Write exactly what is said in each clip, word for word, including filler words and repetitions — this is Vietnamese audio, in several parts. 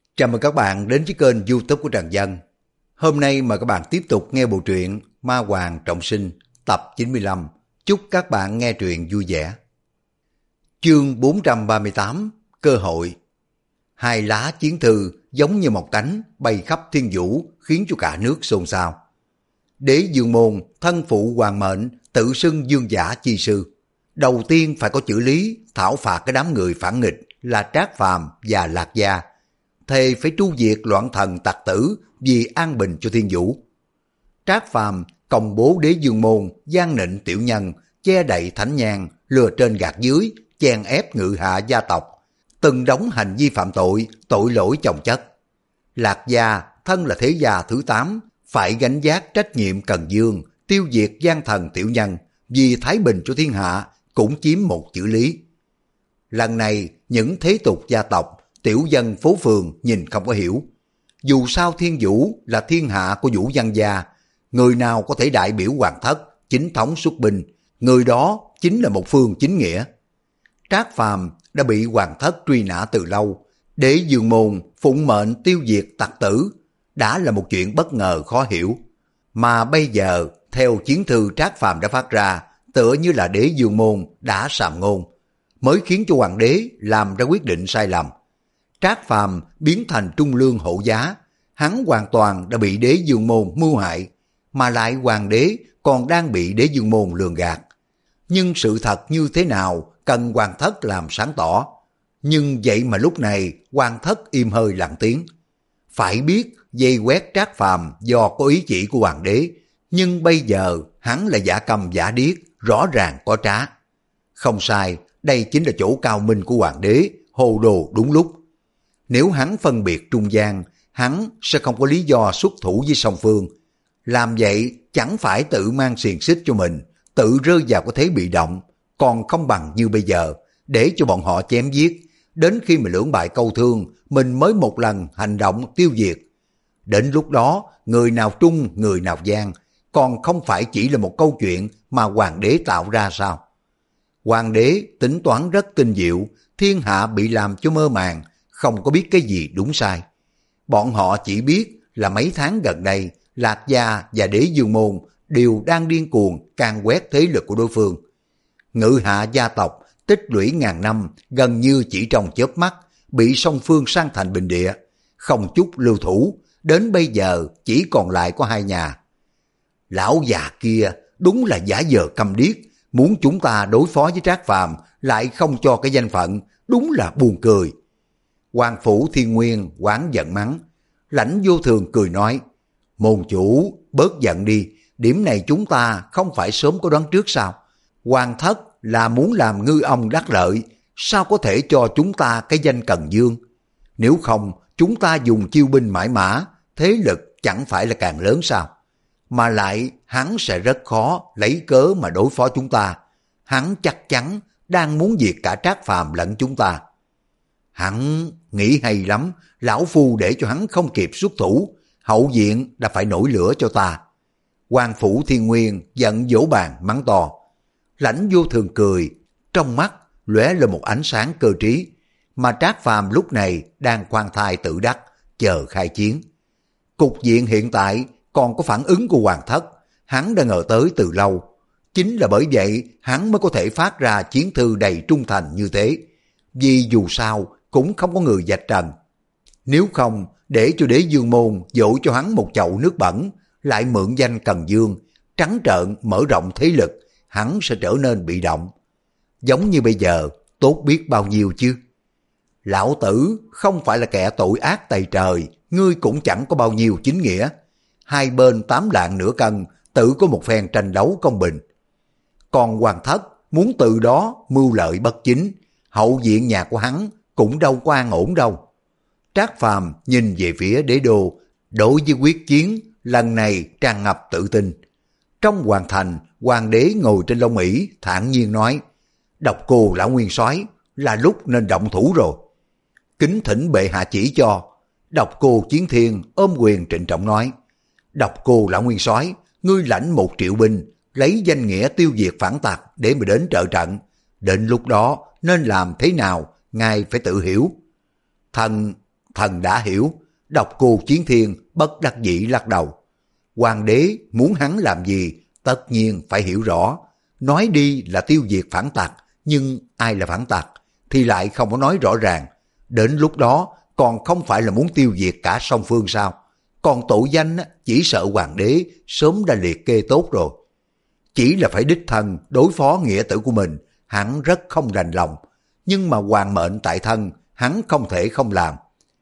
Chào mừng các bạn đến với kênh YouTube của Trần Dân. Hôm nay mời các bạn tiếp tục nghe bộ truyện Ma Hoàng Trọng Sinh tập chín mươi lăm. Chúc các bạn nghe truyện vui vẻ. Chương bốn trăm ba mươi tám. Cơ hội. Hai lá chiến thư giống như một cánh bay khắp thiên vũ, khiến cho cả nước xôn xao. Đế Dương Môn thân phụ hoàng mệnh, tự xưng dương giả chi sư. Đầu tiên phải có chữ lý thảo phạt cái đám người phản nghịch là Trác Phàm và Lạc Gia, thề phải tru diệt loạn thần tặc tử vì an bình cho thiên vũ. Trác Phàm công bố Đế Dương Môn gian nịnh tiểu nhân, che đậy thánh nhang, lừa trên gạt dưới, chèn ép ngự hạ gia tộc, từng đống hành vi phạm tội, tội lỗi chồng chất. Lạc Gia thân là thế gia thứ tám, phải gánh vác trách nhiệm Cần Dương, tiêu diệt gian thần tiểu nhân, vì thái bình cho thiên hạ, cũng chiếm một chữ lý. Lần này những thế tục gia tộc, tiểu dân phố phường nhìn không có hiểu. Dù sao thiên vũ là thiên hạ của vũ văn gia, người nào có thể đại biểu hoàng thất, chính thống xuất binh, người đó chính là một phương chính nghĩa. Trác Phàm đã bị hoàng thất truy nã từ lâu, Đế Dương Môn phụng mệnh tiêu diệt tặc tử, đã là một chuyện bất ngờ khó hiểu. Mà bây giờ, theo chiến thư Trác Phàm đã phát ra, tựa như là Đế Dương Môn đã sàm ngôn, mới khiến cho hoàng đế làm ra quyết định sai lầm. Trác Phàm biến thành trung lương hộ giá, hắn hoàn toàn đã bị Đế Dương Môn mưu hại, mà lại hoàng đế còn đang bị Đế Dương Môn lường gạt. Nhưng sự thật như thế nào cần hoàng thất làm sáng tỏ. Nhưng vậy mà lúc này hoàng thất im hơi lặng tiếng. Phải biết vây quét Trác Phàm do có ý chỉ của hoàng đế, nhưng bây giờ hắn là giả câm giả điếc, rõ ràng có trá. Không sai, đây chính là chỗ cao minh của hoàng đế, hồ đồ đúng lúc. Nếu hắn phân biệt trung gian, hắn sẽ không có lý do xuất thủ với song phương. Làm vậy chẳng phải tự mang xiềng xích cho mình, tự rơi vào cái thế bị động, còn không bằng như bây giờ, để cho bọn họ chém giết. Đến khi mà lưỡng bại câu thương, mình mới một lần hành động tiêu diệt. Đến lúc đó, người nào trung, người nào gian, còn không phải chỉ là một câu chuyện mà hoàng đế tạo ra sao? Hoàng đế tính toán rất tinh diệu, thiên hạ bị làm cho mơ màng, không có biết cái gì đúng sai. Bọn họ chỉ biết là mấy tháng gần đây, Lạc Gia và Đế Dương Môn đều đang điên cuồng can quét thế lực của đối phương. Ngự hạ gia tộc tích lũy ngàn năm, gần như chỉ trong chớp mắt bị song phương sang thành bình địa, không chút lưu thủ, đến bây giờ chỉ còn lại có hai nhà. Lão già kia đúng là giả vờ câm điếc, muốn chúng ta đối phó với Trác Phàm lại không cho cái danh phận, đúng là buồn cười. Hoàng phủ Thiên Nguyên oán giận mắng. Lãnh Vô Thường cười nói, môn chủ bớt giận đi, điểm này chúng ta không phải sớm có đoán trước sao? Hoàng thất là muốn làm ngư ông đắc lợi, sao có thể cho chúng ta cái danh Cần Dương? Nếu không, chúng ta dùng chiêu binh mãi mã, thế lực chẳng phải là càng lớn sao? Mà lại hắn sẽ rất khó lấy cớ mà đối phó chúng ta. Hắn chắc chắn đang muốn diệt cả Trác Phàm lẫn chúng ta. Hắn nghĩ hay lắm, lão phu để cho hắn không kịp xuất thủ, hậu viện đã phải nổi lửa cho ta. Hoàng phủ Thiên Nguyên giận vỗ bàn mắng to. Lãnh Vô Thường cười, trong mắt lóe lên một ánh sáng cơ trí, mà Trác Phàm lúc này đang khoan thai tự đắc, chờ khai chiến. Cục diện hiện tại còn có phản ứng của hoàng thất, hắn đã ngờ tới từ lâu. Chính là bởi vậy hắn mới có thể phát ra chiến thư đầy trung thành như thế, vì dù sao cũng không có người vạch trần. Nếu không, để cho Đế Dương Môn dỗ cho hắn một chậu nước bẩn, lại mượn danh Cần Dương, trắng trợn mở rộng thế lực, hắn sẽ trở nên bị động. Giống như bây giờ, tốt biết bao nhiêu chứ. Lão tử không phải là kẻ tội ác tày trời, ngươi cũng chẳng có bao nhiêu chính nghĩa. Hai bên tám lạng nửa cân, tự có một phen tranh đấu công bình. Còn hoàng thất muốn từ đó mưu lợi bất chính, hậu viện nhà của hắn cũng đâu có an ổn đâu. Trác Phàm nhìn về phía đế đô, đối với quyết chiến lần này tràn ngập tự tin. Trong hoàng thành, hoàng đế ngồi trên lông ỷ thản nhiên nói, Độc Cô lão nguyên soái là lúc nên động thủ rồi. Kính thỉnh bệ hạ chỉ cho. Độc Cô Chiến Thiên ôm quyền trịnh trọng nói, Độc Cô lão nguyên soái, ngươi lãnh một triệu binh, lấy danh nghĩa tiêu diệt phản tặc để mà đến trợ trận. Đến lúc đó nên làm thế nào, ngài phải tự hiểu. Thần, Thần đã hiểu. Độc Cô Chiến Thiên bất đắc dĩ lắc đầu. Hoàng đế muốn hắn làm gì tất nhiên phải hiểu rõ. Nói đi là tiêu diệt phản tặc, nhưng ai là phản tặc thì lại không có nói rõ ràng. Đến lúc đó còn không phải là muốn tiêu diệt cả song phương sao? Còn tội danh chỉ sợ hoàng đế sớm đã liệt kê tốt rồi. Chỉ là phải đích thân đối phó nghĩa tử của mình, hắn rất không đành lòng. Nhưng mà hoàng mệnh tại thân, hắn không thể không làm.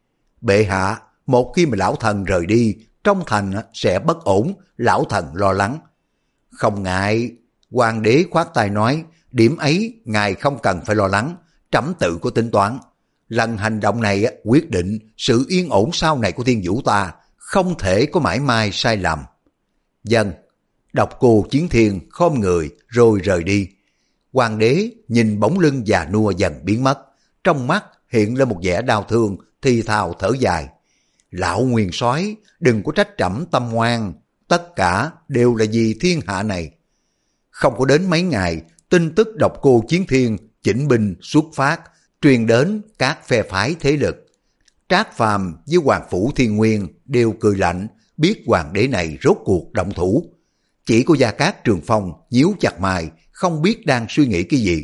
Bệ hạ, một khi mà lão thần rời đi, trong thành sẽ bất ổn, lão thần lo lắng. Không ngại, hoàng đế khoát tay nói, điểm ấy ngài không cần phải lo lắng, trẫm tự có tính toán. Lần hành động này quyết định sự yên ổn sau này của Thiên Vũ ta, không thể có mãi mai sai lầm. Dân, Độc Cô Chiến Thiên khom người rồi rời đi. Hoàng đế nhìn bóng lưng già nua dần biến mất, trong mắt hiện lên một vẻ đau thương, thì thào thở dài. Lão Nguyên Soái, đừng có trách trẫm tâm ngoan, tất cả đều là vì thiên hạ này. Không có đến mấy ngày, tin tức Độc Cô Chiến Thiên chỉnh binh xuất phát, truyền đến các phe phái thế lực. Trác Phàm với Hoàng Phủ Thiên Nguyên đều cười lạnh, biết hoàng đế này rốt cuộc động thủ. Chỉ có Gia Cát Trường Phong nhíu chặt mày, không biết đang suy nghĩ cái gì.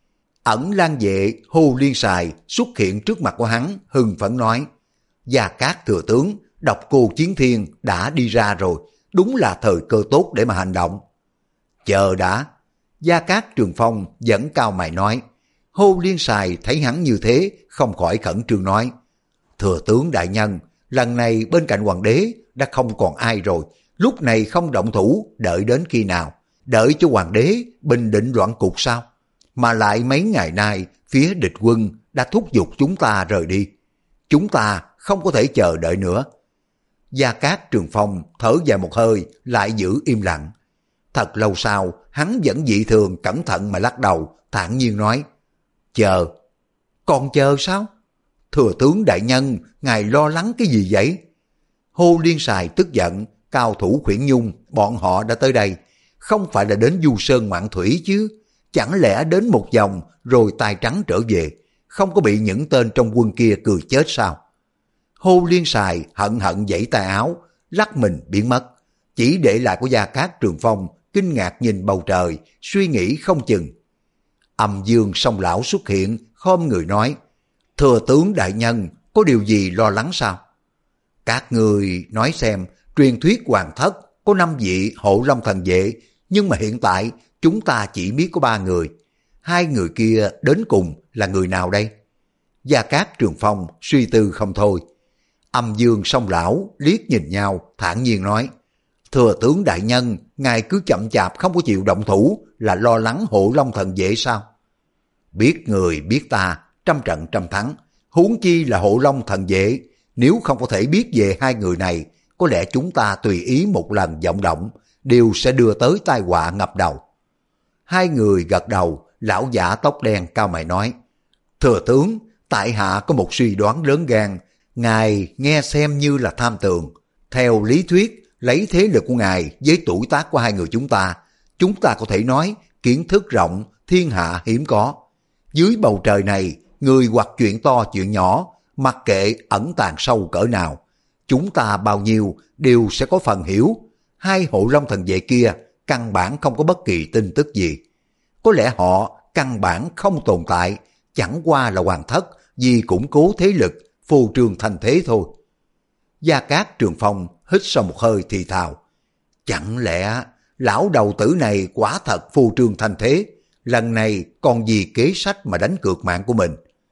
Ẩn Lan Vệ Hồ Liên Sài xuất hiện trước mặt của hắn, hưng phấn nói: Gia Cát thừa tướng, Độc Cô Chiến Thiên đã đi ra rồi, đúng là thời cơ tốt để mà hành động. Chờ đã. Gia Cát Trường Phong vẫn cao mày nói. Hồ Liên Sài thấy hắn như thế, không khỏi khẩn trương nói: Thừa tướng đại nhân, lần này bên cạnh hoàng đế đã không còn ai rồi, lúc này không động thủ, đợi đến khi nào? Đợi cho hoàng đế bình định loạn cục sao? Mà lại mấy ngày nay, phía địch quân đã thúc giục chúng ta rời đi. Chúng ta không có thể chờ đợi nữa. Gia Cát Trường Phong thở dài một hơi, lại giữ im lặng. Thật lâu sau, hắn vẫn dị thường cẩn thận mà lắc đầu, thản nhiên nói: Chờ. Còn chờ sao? Thừa tướng đại nhân, ngài lo lắng cái gì vậy? Hồ Liên Sài tức giận, cao thủ Khuyển Nhung, bọn họ đã tới đây. Không phải là đến Du Sơn Ngoạn Thủy chứ. Chẳng lẽ đến một vòng rồi tay trắng trở về, không có bị những tên trong quân kia cười chết sao? Hồ Liên Sài hận hận giãy tay áo, lắc mình biến mất. Chỉ để lại của Gia Cát Trường Phong kinh ngạc nhìn bầu trời, suy nghĩ không chừng. Âm Dương Song Lão xuất hiện, khom người nói: Thừa tướng đại nhân, có điều gì lo lắng sao? Các người nói xem, truyền thuyết hoàng thất có năm vị Hộ Long thần vệ, nhưng mà hiện tại chúng ta chỉ biết có ba người. Hai người kia đến cùng là người nào đây? Gia Cát Trường Phong suy tư không thôi. Âm Dương Song Lão liếc nhìn nhau, thản nhiên nói: Thừa tướng đại nhân, ngài cứ chậm chạp không có chịu động thủ, là lo lắng Hộ Long thần vệ sao? Biết người biết ta, trăm trận trăm thắng, huống chi là Hộ Long thần vệ. Nếu không có thể biết về hai người này, có lẽ chúng ta tùy ý một lần vọng động, đều sẽ đưa tới tai họa ngập đầu. Hai người gật đầu, lão giả tóc đen cao mày nói: Thừa tướng, tại hạ có một suy đoán lớn gan, ngài nghe xem như là tham tường. Theo lý thuyết, lấy thế lực của ngài với tuổi tác của hai người chúng ta, chúng ta có thể nói kiến thức rộng, thiên hạ hiếm có. Dưới bầu trời này, người hoặc chuyện to chuyện nhỏ, mặc kệ ẩn tàng sâu cỡ nào, chúng ta bao nhiêu đều sẽ có phần hiểu. Hai Hộ Long thần vệ kia căn bản không có bất kỳ tin tức gì. Có lẽ họ căn bản không tồn tại, chẳng qua là hoàng thất vì củng cố thế lực, phô trương thành thế thôi. Gia Cát Trường Phong hít sâu một hơi thì thào: Chẳng lẽ lão đầu tử này quả thật phô trương thành thế, lần này còn vì kế sách mà đánh cược mạng của mình?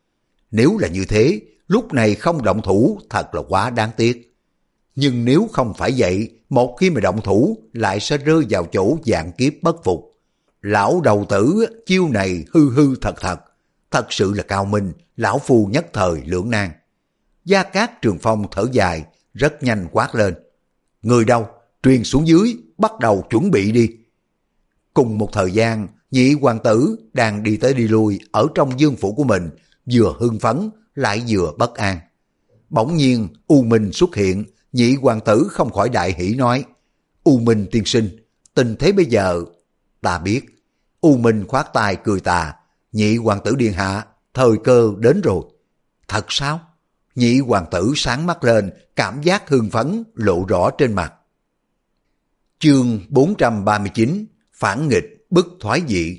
Nếu là như thế, lúc này không động thủ thật là quá đáng tiếc. Nhưng nếu không phải vậy, một khi mà động thủ lại sẽ rơi vào chỗ vạn kiếp bất phục. Lão đầu tử chiêu này hư hư thật thật, thật sự là cao minh, lão phu nhất thời lưỡng nan. Gia Cát Trường Phong thở dài, rất nhanh quát lên: Người đâu, truyền xuống dưới, bắt đầu chuẩn bị đi. Cùng một thời gian, nhị hoàng tử đang đi tới đi lui ở trong dương phủ của mình, vừa hưng phấn lại vừa bất an. Bỗng nhiên U Minh xuất hiện, nhị hoàng tử không khỏi đại hỉ nói: U Minh tiên sinh, tình thế bây giờ ta biết. U Minh khoát tay cười tà: Nhị hoàng tử điện hạ, thời cơ đến rồi. Thật sao? Nhị hoàng tử sáng mắt lên, cảm giác hưng phấn lộ rõ trên mặt. Chương bốn trăm ba mươi chín, phản nghịch bức thoái dị.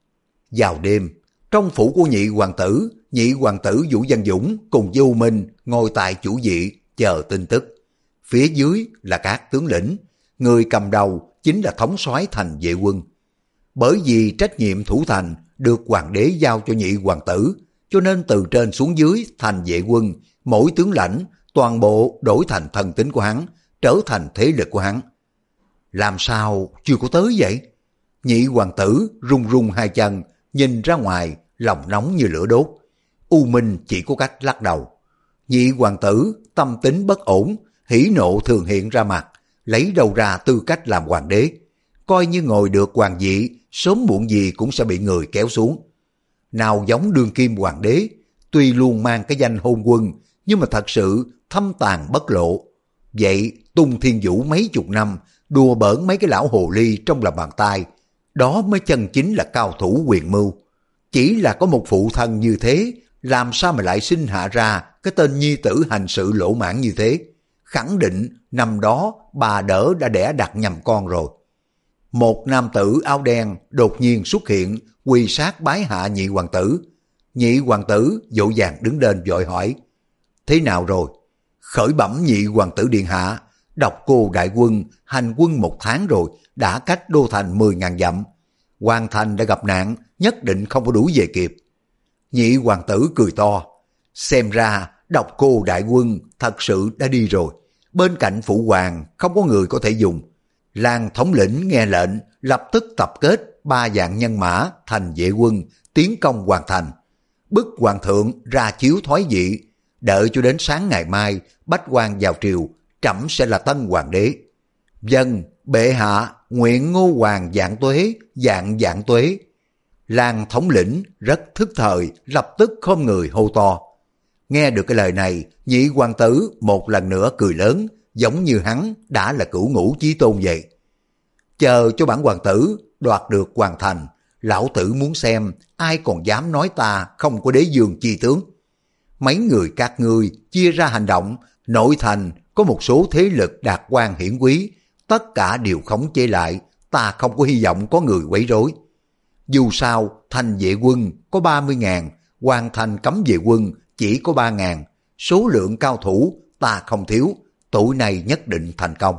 Vào đêm, trong phủ của nhị hoàng tử, nhị hoàng tử Vũ Văn Dũng cùng với U Minh ngồi tại chủ vị chờ tin tức. Phía dưới là các tướng lĩnh, người cầm đầu chính là thống soái thành vệ quân. Bởi vì trách nhiệm thủ thành được hoàng đế giao cho nhị hoàng tử, cho nên từ trên xuống dưới thành vệ quân, mỗi tướng lãnh toàn bộ đổi thành thân tín của hắn, trở thành thế lực của hắn. Làm sao chưa có tới vậy? Nhị hoàng tử run run hai chân, nhìn ra ngoài, lòng nóng như lửa đốt. U Minh chỉ có cách lắc đầu. Nhị hoàng tử tâm tính bất ổn, hỉ nộ thường hiện ra mặt, lấy đâu ra tư cách làm hoàng đế. Coi như ngồi được hoàng vị, sớm muộn gì cũng sẽ bị người kéo xuống. Nào giống đương kim hoàng đế, tuy luôn mang cái danh hôn quân, nhưng mà thật sự thâm tàn bất lộ. Vậy tung thiên vũ mấy chục năm, đùa bỡn mấy cái lão hồ ly trong lòng bàn tay, đó mới chân chính là cao thủ quyền mưu. Chỉ là có một phụ thân như thế, làm sao mà lại sinh hạ ra cái tên nhi tử hành sự lỗ mãn như thế? Khẳng định năm đó bà đỡ đã đẻ đặt nhầm con rồi. Một nam tử áo đen đột nhiên xuất hiện, quỳ sát bái hạ nhị hoàng tử. Nhị hoàng tử vội vàng đứng lên vội hỏi, thế nào rồi? Khởi bẩm nhị hoàng tử điện hạ, độc cô đại quân hành quân một tháng rồi, đã cách đô thành mười ngàn dặm. Hoàng thành đã gặp nạn, nhất định không có đuổi về kịp. Nhị hoàng tử cười to, xem ra độc cô đại quân thật sự đã đi rồi. Bên cạnh phụ hoàng không có người có thể dùng. Làng thống lĩnh nghe lệnh, lập tức tập kết ba vạn nhân mã thành vệ quân, tiến công hoàn thành. Bức hoàng thượng ra chiếu thoái vị, đợi cho đến sáng ngày mai, bách quan vào triều, trẫm sẽ là tân hoàng đế. Dân, bệ hạ, nguyện ngô hoàng vạn tuế, vạn vạn tuế. Làng thống lĩnh rất thức thời, lập tức khom người hô to. Nghe được cái lời này, nhị hoàng tử một lần nữa cười lớn, giống như hắn đã là cửu ngũ chí tôn vậy. Chờ cho bản hoàng tử đoạt được hoàn thành, lão tử muốn xem ai còn dám nói ta không có đế dương chi tướng. Mấy người các ngươi chia ra hành động, nội thành có một số thế lực đạt quan hiển quý, tất cả đều khống chế lại, ta không có hy vọng có người quấy rối. Dù sao, thành vệ quân có ba mươi ngàn, hoàn thành cấm vệ quân chỉ có ba ngàn, số lượng cao thủ ta không thiếu, tụi này nhất định thành công.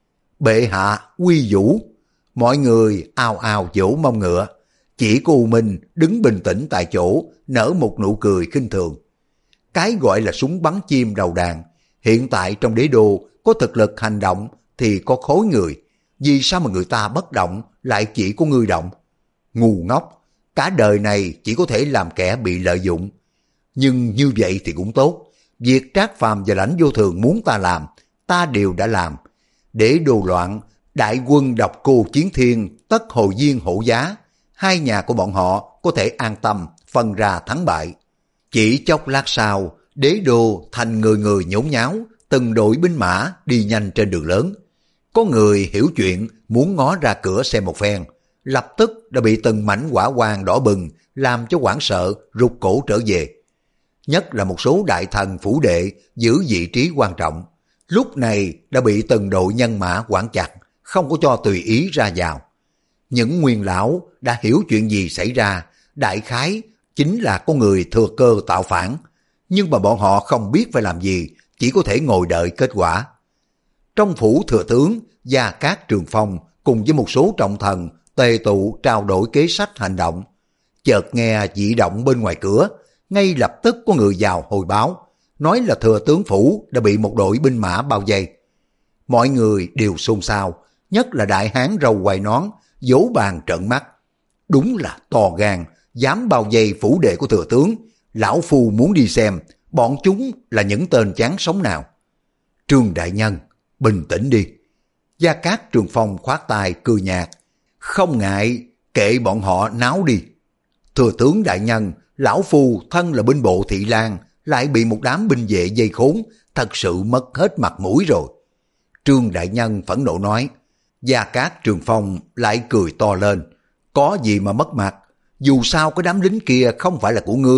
Bệ hạ quy vũ, mọi người ào ào vỗ mông ngựa, chỉ có U Minh đứng bình tĩnh tại chỗ, nở một nụ cười khinh thường. Cái gọi là súng bắn chim đầu đàn, hiện tại trong đế đô có thực lực hành động thì có khối người, vì sao mà người ta bất động lại chỉ có ngươi động? Ngu ngốc, cả đời này chỉ có thể làm kẻ bị lợi dụng. Nhưng như vậy thì cũng tốt, việc Trác Phàm và Lãnh Vô Thường muốn ta làm, ta đều đã làm. Để đồ loạn, đại quân độc cô chiến thiên, tất hồi viên hổ giá, hai nhà của bọn họ có thể an tâm phân ra thắng bại. Chỉ chốc lát sau, đế đô thành người người nhốn nháo, từng đội binh mã đi nhanh trên đường lớn. Có người hiểu chuyện muốn ngó ra cửa xem một phen, lập tức đã bị từng mảnh hỏa quang đỏ bừng làm cho hoảng sợ rụt cổ trở về. Nhất là một số đại thần phủ đệ giữ vị trí quan trọng, lúc này đã bị từng đội nhân mã quản chặt, không có cho tùy ý ra vào. Những nguyên lão đã hiểu chuyện gì xảy ra, đại khái chính là có người thừa cơ tạo phản, nhưng mà bọn họ không biết phải làm gì, chỉ có thể ngồi đợi kết quả. Trong phủ thừa tướng, Gia Cát Trường Phong cùng với một số trọng thần tề tụ trao đổi kế sách hành động. Chợt nghe dị động bên ngoài cửa, ngay lập tức có người vào hồi báo, nói là thừa tướng phủ đã bị một đội binh mã bao vây. Mọi người đều xôn xao, nhất là đại hán râu quai nón, vỗ bàn trợn mắt. Đúng là to gan, dám bao vây phủ đệ của thừa tướng, lão phu muốn đi xem, bọn chúng là những tên chán sống nào. Trương đại nhân, bình tĩnh đi. Gia Cát Trường Phong khoát tay cười nhạt, không ngại, kệ bọn họ náo đi. Thừa tướng đại nhân, lão phu thân là binh bộ thị lang, lại bị một đám binh vệ dây khốn, thật sự mất hết mặt mũi rồi. Trương đại nhân phẫn nộ nói. Gia Cát Trường Phong lại cười to lên, có gì mà mất mặt, dù sao cái đám lính kia không phải là của ngươi,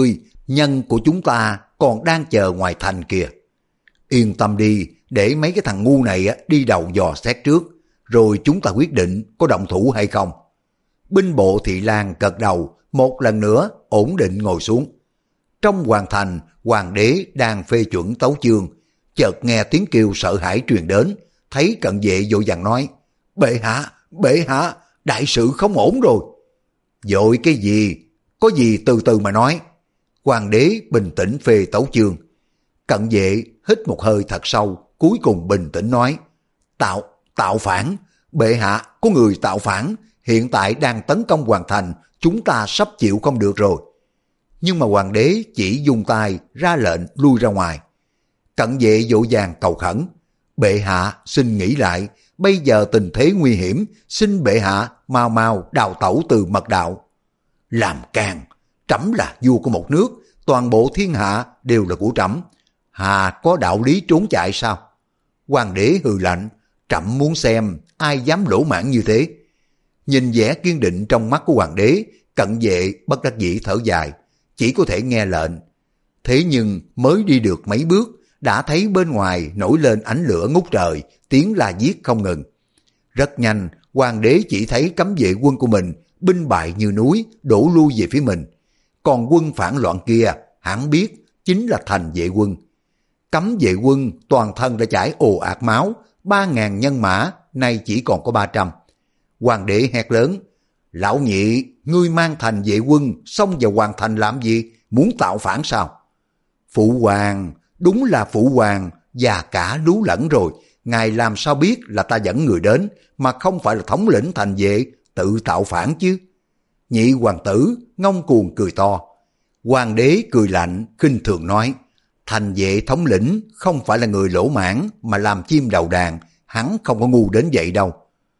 nhân của chúng ta còn đang chờ ngoài thành kìa. Yên tâm đi, để mấy cái thằng ngu này đi đầu dò xét trước, rồi chúng ta quyết định có động thủ hay không. Binh bộ Thị Lang gật đầu, một lần nữa ổn định ngồi xuống. Trong hoàng thành, hoàng đế đang phê chuẩn tấu chương, chợt nghe tiếng kêu sợ hãi truyền đến, thấy cận vệ vội vàng nói: Bệ hạ, bệ hạ, đại sự không ổn rồi. Vội cái gì, có gì từ từ mà nói. Hoàng đế bình tĩnh phê tấu chương. Cận vệ hít một hơi thật sâu, cuối cùng bình tĩnh nói: Tạo, tạo phản, bệ hạ, có người tạo phản, hiện tại đang tấn công hoàng thành, chúng ta sắp chịu không được rồi. Nhưng mà hoàng đế chỉ dùng tay ra lệnh lui ra ngoài. Cận vệ vội vàng cầu khẩn: Bệ hạ xin nghĩ lại, bây giờ tình thế nguy hiểm, xin bệ hạ mau mau đào tẩu từ mật đạo. Làm càng, trẫm là vua của một nước, toàn bộ thiên hạ đều là của trẫm, hà có đạo lý trốn chạy sao? Hoàng đế hừ lạnh: Trẫm muốn xem ai dám lỗ mãng như thế. Nhìn vẻ kiên định trong mắt của hoàng đế, cận vệ bất đắc dĩ thở dài, chỉ có thể nghe lệnh. Thế nhưng mới đi được mấy bước, đã thấy bên ngoài nổi lên ánh lửa ngút trời, tiếng la giết không ngừng. Rất nhanh, hoàng đế chỉ thấy cấm vệ quân của mình binh bại như núi, đổ lui về phía mình. Còn quân phản loạn kia, hắn biết chính là Thành vệ quân. Cấm vệ quân toàn thân đã chảy ồ ạt máu, ba ngàn nhân mã nay chỉ còn có ba trăm. Hoàng đế hét lớn: Lão nhị, ngươi mang Thành vệ quân xông vào hoàng thành làm gì, muốn tạo phản sao? Phụ hoàng, đúng là phụ hoàng, già cả lú lẫn rồi, ngài làm sao biết là ta dẫn người đến, mà không phải là thống lĩnh thành vệ, tự tạo phản chứ? Nhị hoàng tử ngông cuồng cười to. Hoàng đế cười lạnh, khinh thường nói: Thành vệ thống lĩnh không phải là người lỗ mãn mà làm chim đầu đàn, hắn không có ngu đến vậy đâu.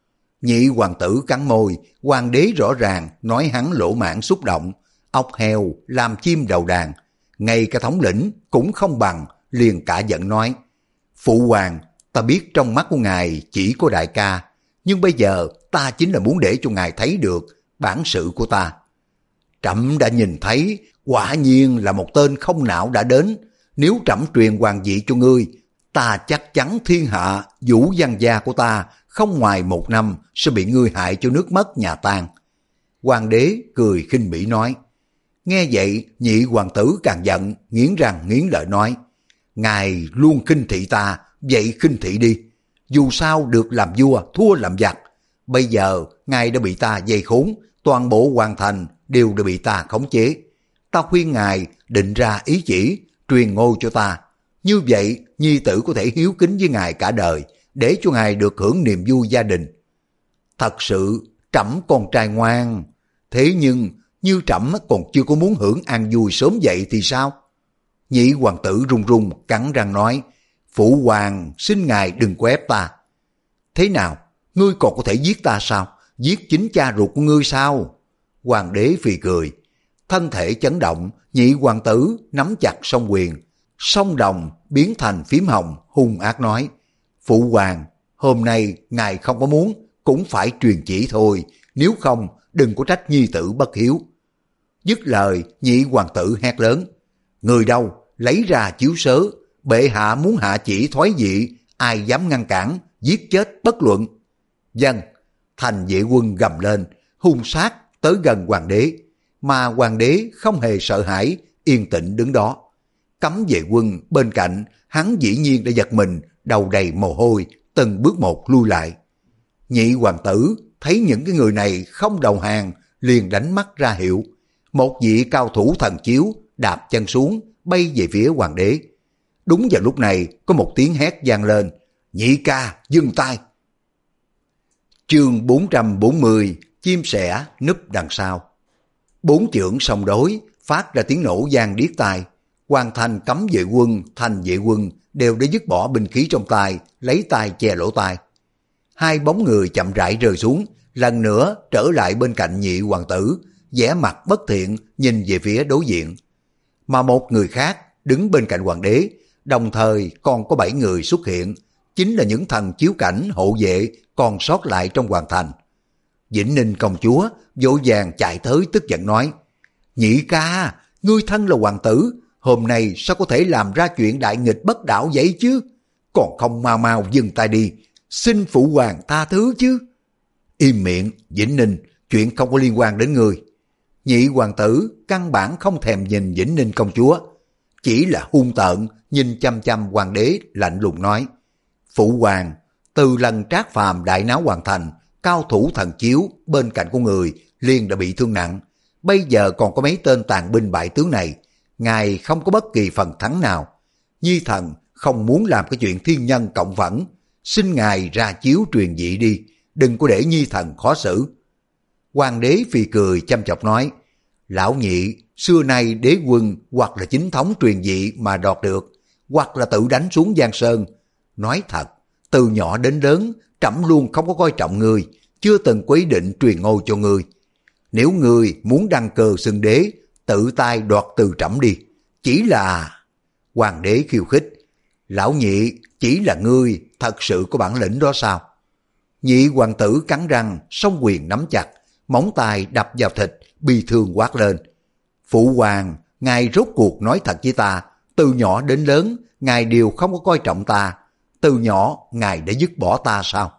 Nhị hoàng tử cắn môi, hoàng đế rõ ràng nói hắn lỗ mãn xúc động, ốc heo làm chim đầu đàn, ngay cả thống lĩnh cũng không bằng, liền cả giận nói: Phụ hoàng, ta biết trong mắt của ngài chỉ có đại ca, nhưng bây giờ ta chính là muốn để cho ngài thấy được bản sự của ta. Trẫm đã nhìn thấy, quả nhiên là một tên không não đã đến, nếu trẫm truyền hoàng vị cho ngươi, ta chắc chắn thiên hạ vũ văn gia của ta không ngoài một năm sẽ bị ngươi hại cho nước mất nhà tan. Hoàng đế cười khinh bỉ nói. Nghe vậy, nhị hoàng tử càng giận, nghiến răng nghiến lợi nói: Ngài luôn khinh thị ta, vậy khinh thị đi. Dù sao được làm vua, thua làm giặc. Bây giờ, ngài đã bị ta dây khốn, toàn bộ hoàng thành đều đã bị ta khống chế. Ta khuyên ngài định ra ý chỉ, truyền ngôi cho ta. Như vậy, nhi tử có thể hiếu kính với ngài cả đời, để cho ngài được hưởng niềm vui gia đình. Thật sự, trẫm con trai ngoan. Thế nhưng, như trẫm còn chưa có muốn hưởng an vui sớm vậy thì sao? Nhị hoàng tử run run cắn răng nói: Phụ hoàng, xin ngài đừng có ép ta. Thế nào, ngươi còn có thể giết ta sao? Giết chính cha ruột của ngươi sao? Hoàng đế phì cười. Thân thể chấn động, nhị hoàng tử nắm chặt song quyền, song đồng biến thành phím hồng, hung ác nói: Phụ hoàng, hôm nay ngài không có muốn cũng phải truyền chỉ thôi, nếu không đừng có trách nhi tử bất hiếu. Dứt lời, nhị hoàng tử hét lớn: Người đâu, lấy ra chiếu sớ, bệ hạ muốn hạ chỉ thoái vị, ai dám ngăn cản, giết chết bất luận. Dân, thành vệ quân gầm lên, hung sát tới gần hoàng đế, mà hoàng đế không hề sợ hãi, yên tĩnh đứng đó. Cấm vệ quân bên cạnh, hắn dĩ nhiên đã giật mình, đầu đầy mồ hôi, từng bước một lui lại. Nhị hoàng tử thấy những cái người này không đầu hàng, liền đánh mắt ra hiệu. Một vị cao thủ thần chiếu đạp chân xuống, bay về phía hoàng đế. Đúng vào lúc này, có một tiếng hét vang lên: Nhị ca, dừng tay! Chương bốn trăm bốn mươi, chim sẻ núp đằng sau. Bốn chưởng song đối, phát ra tiếng nổ vang điếc tai. Hoàng thành cấm vệ quân, thành vệ quân đều đã dứt bỏ binh khí trong tay, lấy tay che lỗ tai. Hai bóng người chậm rãi rơi xuống, lần nữa trở lại bên cạnh nhị hoàng tử, vẻ mặt bất thiện nhìn về phía đối diện. Mà một người khác đứng bên cạnh hoàng đế, đồng thời còn có bảy người xuất hiện, chính là những thần chiếu cảnh hộ vệ còn sót lại trong hoàng thành. Vĩnh Ninh công chúa vội vàng chạy tới tức giận nói: Nhị ca, Ngươi thân là hoàng tử, hôm nay sao có thể làm ra chuyện đại nghịch bất đạo vậy chứ? Còn không mau mau dừng tay đi, xin phụ hoàng tha thứ chứ. Im miệng, Vĩnh Ninh, chuyện không có liên quan đến ngươi. Nhị hoàng tử căn bản không thèm nhìn Vĩnh Ninh công chúa, chỉ là hung tợn nhìn chăm chăm hoàng đế lạnh lùng nói: Phụ hoàng, từ lần Trác Phàm đại náo hoàn thành, cao thủ thần chiếu bên cạnh của người liền đã bị thương nặng, bây giờ còn có mấy tên tàn binh bại tướng này, ngài không có bất kỳ phần thắng nào. Nhi thần không muốn làm cái chuyện thiên nhân cộng phẫn, xin ngài ra chiếu truyền dị đi, đừng có để nhi thần khó xử. Hoàng đế phì cười chăm chọc nói: Lão nhị, xưa nay đế quân hoặc là chính thống truyền dị mà đoạt được, hoặc là tự đánh xuống Giang Sơn. Nói thật, từ nhỏ đến lớn, trẫm luôn không có coi trọng ngươi, chưa từng có ý định truyền ngôi cho ngươi. Nếu ngươi muốn đăng cơ xưng đế, tự tay đoạt từ trẫm đi. Chỉ là... Hoàng đế khiêu khích: Lão nhị, chỉ là ngươi thật sự có bản lĩnh đó sao? Nhị hoàng tử cắn răng, song quyền nắm chặt, móng tay đập vào thịt, bi thương quát lên: Phụ hoàng, ngài rốt cuộc nói thật với ta, từ nhỏ đến lớn, ngài đều không có coi trọng ta. Từ nhỏ, ngài đã dứt bỏ ta sao?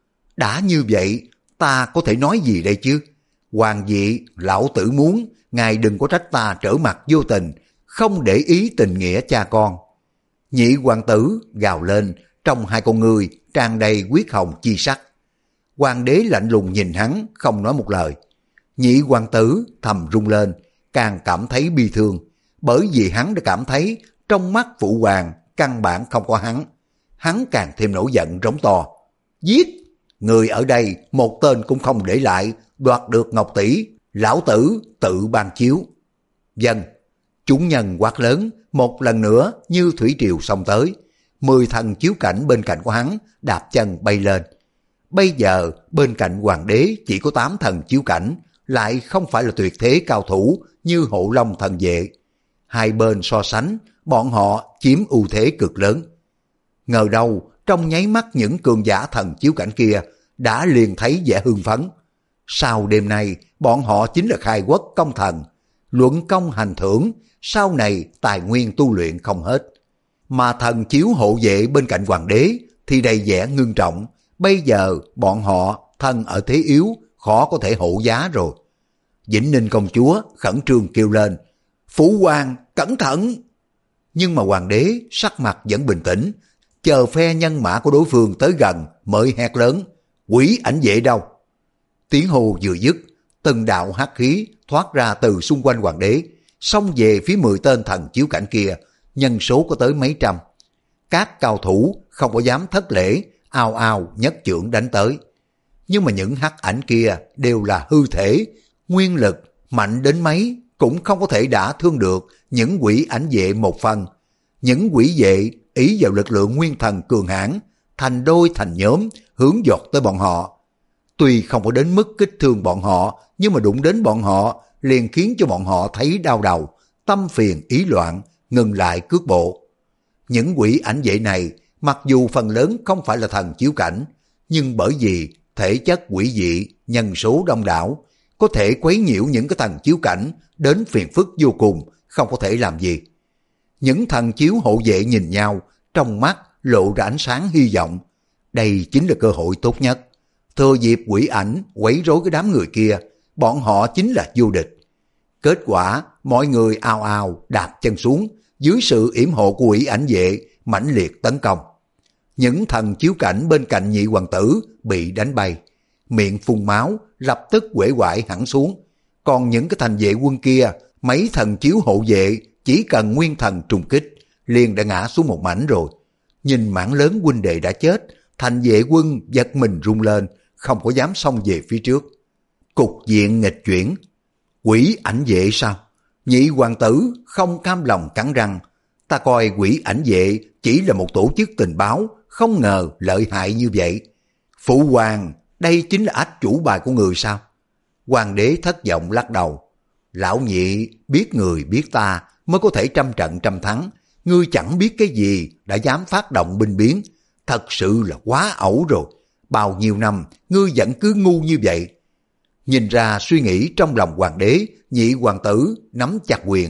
Đã như vậy, ta có thể nói gì đây chứ? Hoàng vị, lão tử muốn, ngài đừng có trách ta trở mặt vô tình, không để ý tình nghĩa cha con. Nhị hoàng tử gào lên, trong hai con ngươi tràn đầy huyết hồng chi sắc. Hoàng đế lạnh lùng nhìn hắn, không nói một lời. Nhị hoàng tử thầm rung lên, càng cảm thấy bi thương, bởi vì hắn đã cảm thấy trong mắt phụ hoàng căn bản không có hắn. Hắn càng thêm nổi giận rống to: Giết! Người ở đây một tên cũng không để lại, đoạt được ngọc tỷ, lão tử tự ban chiếu. Dân, chúng nhân quát lớn, một lần nữa như thủy triều xông tới. Mười thần chiếu cảnh bên cạnh của hắn đạp chân bay lên. Bây giờ bên cạnh hoàng đế chỉ có tám thần chiếu cảnh, lại không phải là tuyệt thế cao thủ như Hộ Long thần vệ. Hai bên so sánh, bọn họ chiếm ưu thế cực lớn. Ngờ đâu trong nháy mắt những cường giả thần chiếu cảnh kia đã liền thấy vẻ hưng phấn. Sau đêm nay bọn họ chính là khai quốc công thần, luận công hành thưởng, sau này tài nguyên tu luyện không hết. Mà thần chiếu hộ vệ bên cạnh hoàng đế thì đầy vẻ ngưng trọng, bây giờ bọn họ thân ở thế yếu, khó có thể hộ giá rồi. Vĩnh Ninh công chúa khẩn trương kêu lên: Phụ hoàng, cẩn thận! Nhưng mà hoàng đế sắc mặt vẫn bình tĩnh, chờ phe nhân mã của đối phương tới gần mới hét lớn: Quỷ ảnh vệ đâu? Tiếng hô vừa dứt, từng đạo hắc khí thoát ra từ xung quanh hoàng đế, xông về phía mười tên thần chiếu cảnh kia, nhân số có tới mấy trăm. Các cao thủ không có dám thất lễ, ào ào nhất chưởng đánh tới. Nhưng mà những hắc ảnh kia đều là hư thể, nguyên lực mạnh đến mấy cũng không có thể đả thương được những quỷ ảnh vệ một phần. Những quỷ vệ ý vào lực lượng nguyên thần cường hãn, thành đôi thành nhóm hướng dột tới bọn họ. Tuy không có đến mức kích thương bọn họ, nhưng mà đụng đến bọn họ liền khiến cho bọn họ thấy đau đầu, tâm phiền ý loạn, ngừng lại cước bộ. Những quỷ ảnh vệ này mặc dù phần lớn không phải là thần chiếu cảnh, nhưng bởi vì thể chất quỷ dị, nhân số đông đảo, có thể quấy nhiễu những cái thần chiếu cảnh đến phiền phức vô cùng, không có thể làm gì. Những thần chiếu hộ vệ nhìn nhau, trong mắt lộ ra ánh sáng hy vọng. Đây chính là cơ hội tốt nhất. Thừa dịp quỷ ảnh quấy rối cái đám người kia, bọn họ chính là vô địch. Kết quả, mọi người ào ào đạp chân xuống, dưới sự yểm hộ của quỷ ảnh vệ, mãnh liệt tấn công. Những thần chiếu cảnh bên cạnh nhị hoàng tử bị đánh bay, miệng phun máu, lập tức uể oải hẳn xuống. Còn những cái thành vệ quân kia, mấy thần chiếu hộ vệ chỉ cần nguyên thần trùng kích, liền đã ngã xuống một mảnh rồi. Nhìn mảng lớn huynh đệ đã chết, thành vệ quân giật mình rung lên, không có dám xông về phía trước. Cục diện nghịch chuyển. Quỷ ảnh vệ sao? Nhị hoàng tử không cam lòng cắn răng. Ta coi quỷ ảnh vệ chỉ là một tổ chức tình báo, không ngờ lợi hại như vậy. Phụ hoàng, đây chính là ách chủ bài của người sao? Hoàng đế thất vọng lắc đầu. Lão nhị biết người biết ta mới có thể trăm trận trăm thắng. Ngươi chẳng biết cái gì đã dám phát động binh biến. Thật sự là quá ẩu rồi. Bao nhiêu năm ngươi vẫn cứ ngu như vậy. Nhìn ra suy nghĩ trong lòng hoàng đế, nhị hoàng tử nắm chặt quyền,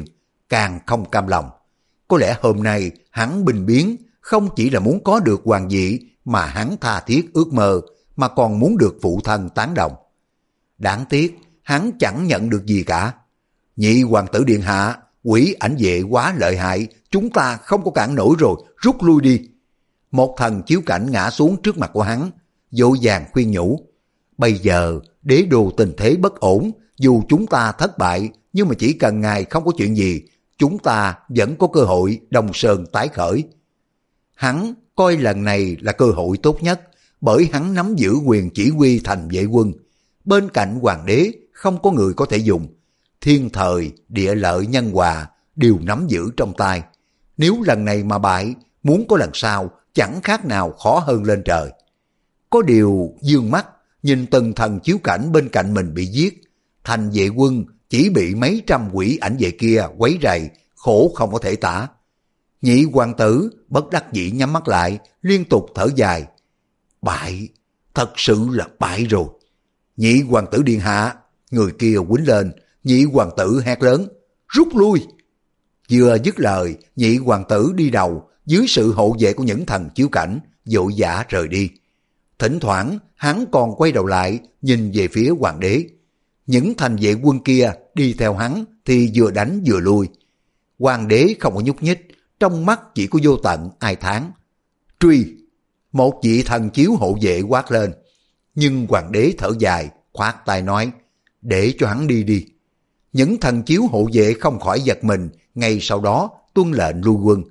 càng không cam lòng. Có lẽ hôm nay hắn binh biến không chỉ là muốn có được hoàng vị mà hắn tha thiết ước mơ, mà còn muốn được phụ thân tán đồng. Đáng tiếc, hắn chẳng nhận được gì cả. Nhị hoàng tử điện hạ, quỷ ảnh vệ quá lợi hại, chúng ta không có cản nổi rồi, rút lui đi. Một thần chiếu cảnh ngã xuống trước mặt của hắn, vội vàng khuyên nhủ. Bây giờ, đế đô tình thế bất ổn, dù chúng ta thất bại, nhưng mà chỉ cần ngài không có chuyện gì, chúng ta vẫn có cơ hội Đông Sơn tái khởi. Hắn coi lần này là cơ hội tốt nhất, bởi hắn nắm giữ quyền chỉ huy thành vệ quân. Bên cạnh hoàng đế không có người có thể dùng. Thiên thời, địa lợi, nhân hòa đều nắm giữ trong tay. Nếu lần này mà bại, muốn có lần sau chẳng khác nào khó hơn lên trời. Có điều dương mắt nhìn từng thần chiếu cảnh bên cạnh mình bị giết, thành vệ quân chỉ bị mấy trăm quỷ ảnh vệ kia quấy rầy, khổ không có thể tả. Nhị hoàng tử bất đắc dĩ nhắm mắt lại, liên tục thở dài. Bại, thật sự là bại rồi. Nhị hoàng tử điện hạ, người kia quýnh lên, nhị hoàng tử hét lớn, rút lui. Vừa dứt lời, nhị hoàng tử đi đầu, dưới sự hộ vệ của những thần chiếu cảnh, vội vã rời đi. Thỉnh thoảng, hắn còn quay đầu lại, nhìn về phía hoàng đế. Những thành vệ quân kia đi theo hắn thì vừa đánh vừa lui. Hoàng đế không có nhúc nhích, trong mắt chỉ có vô tận ai thán. Truy! Một vị thần chiếu hộ vệ quát lên. Nhưng hoàng đế thở dài, khoát tay nói, để cho hắn đi đi. Những thần chiếu hộ vệ không khỏi giật mình, ngay sau đó tuân lệnh lui quân.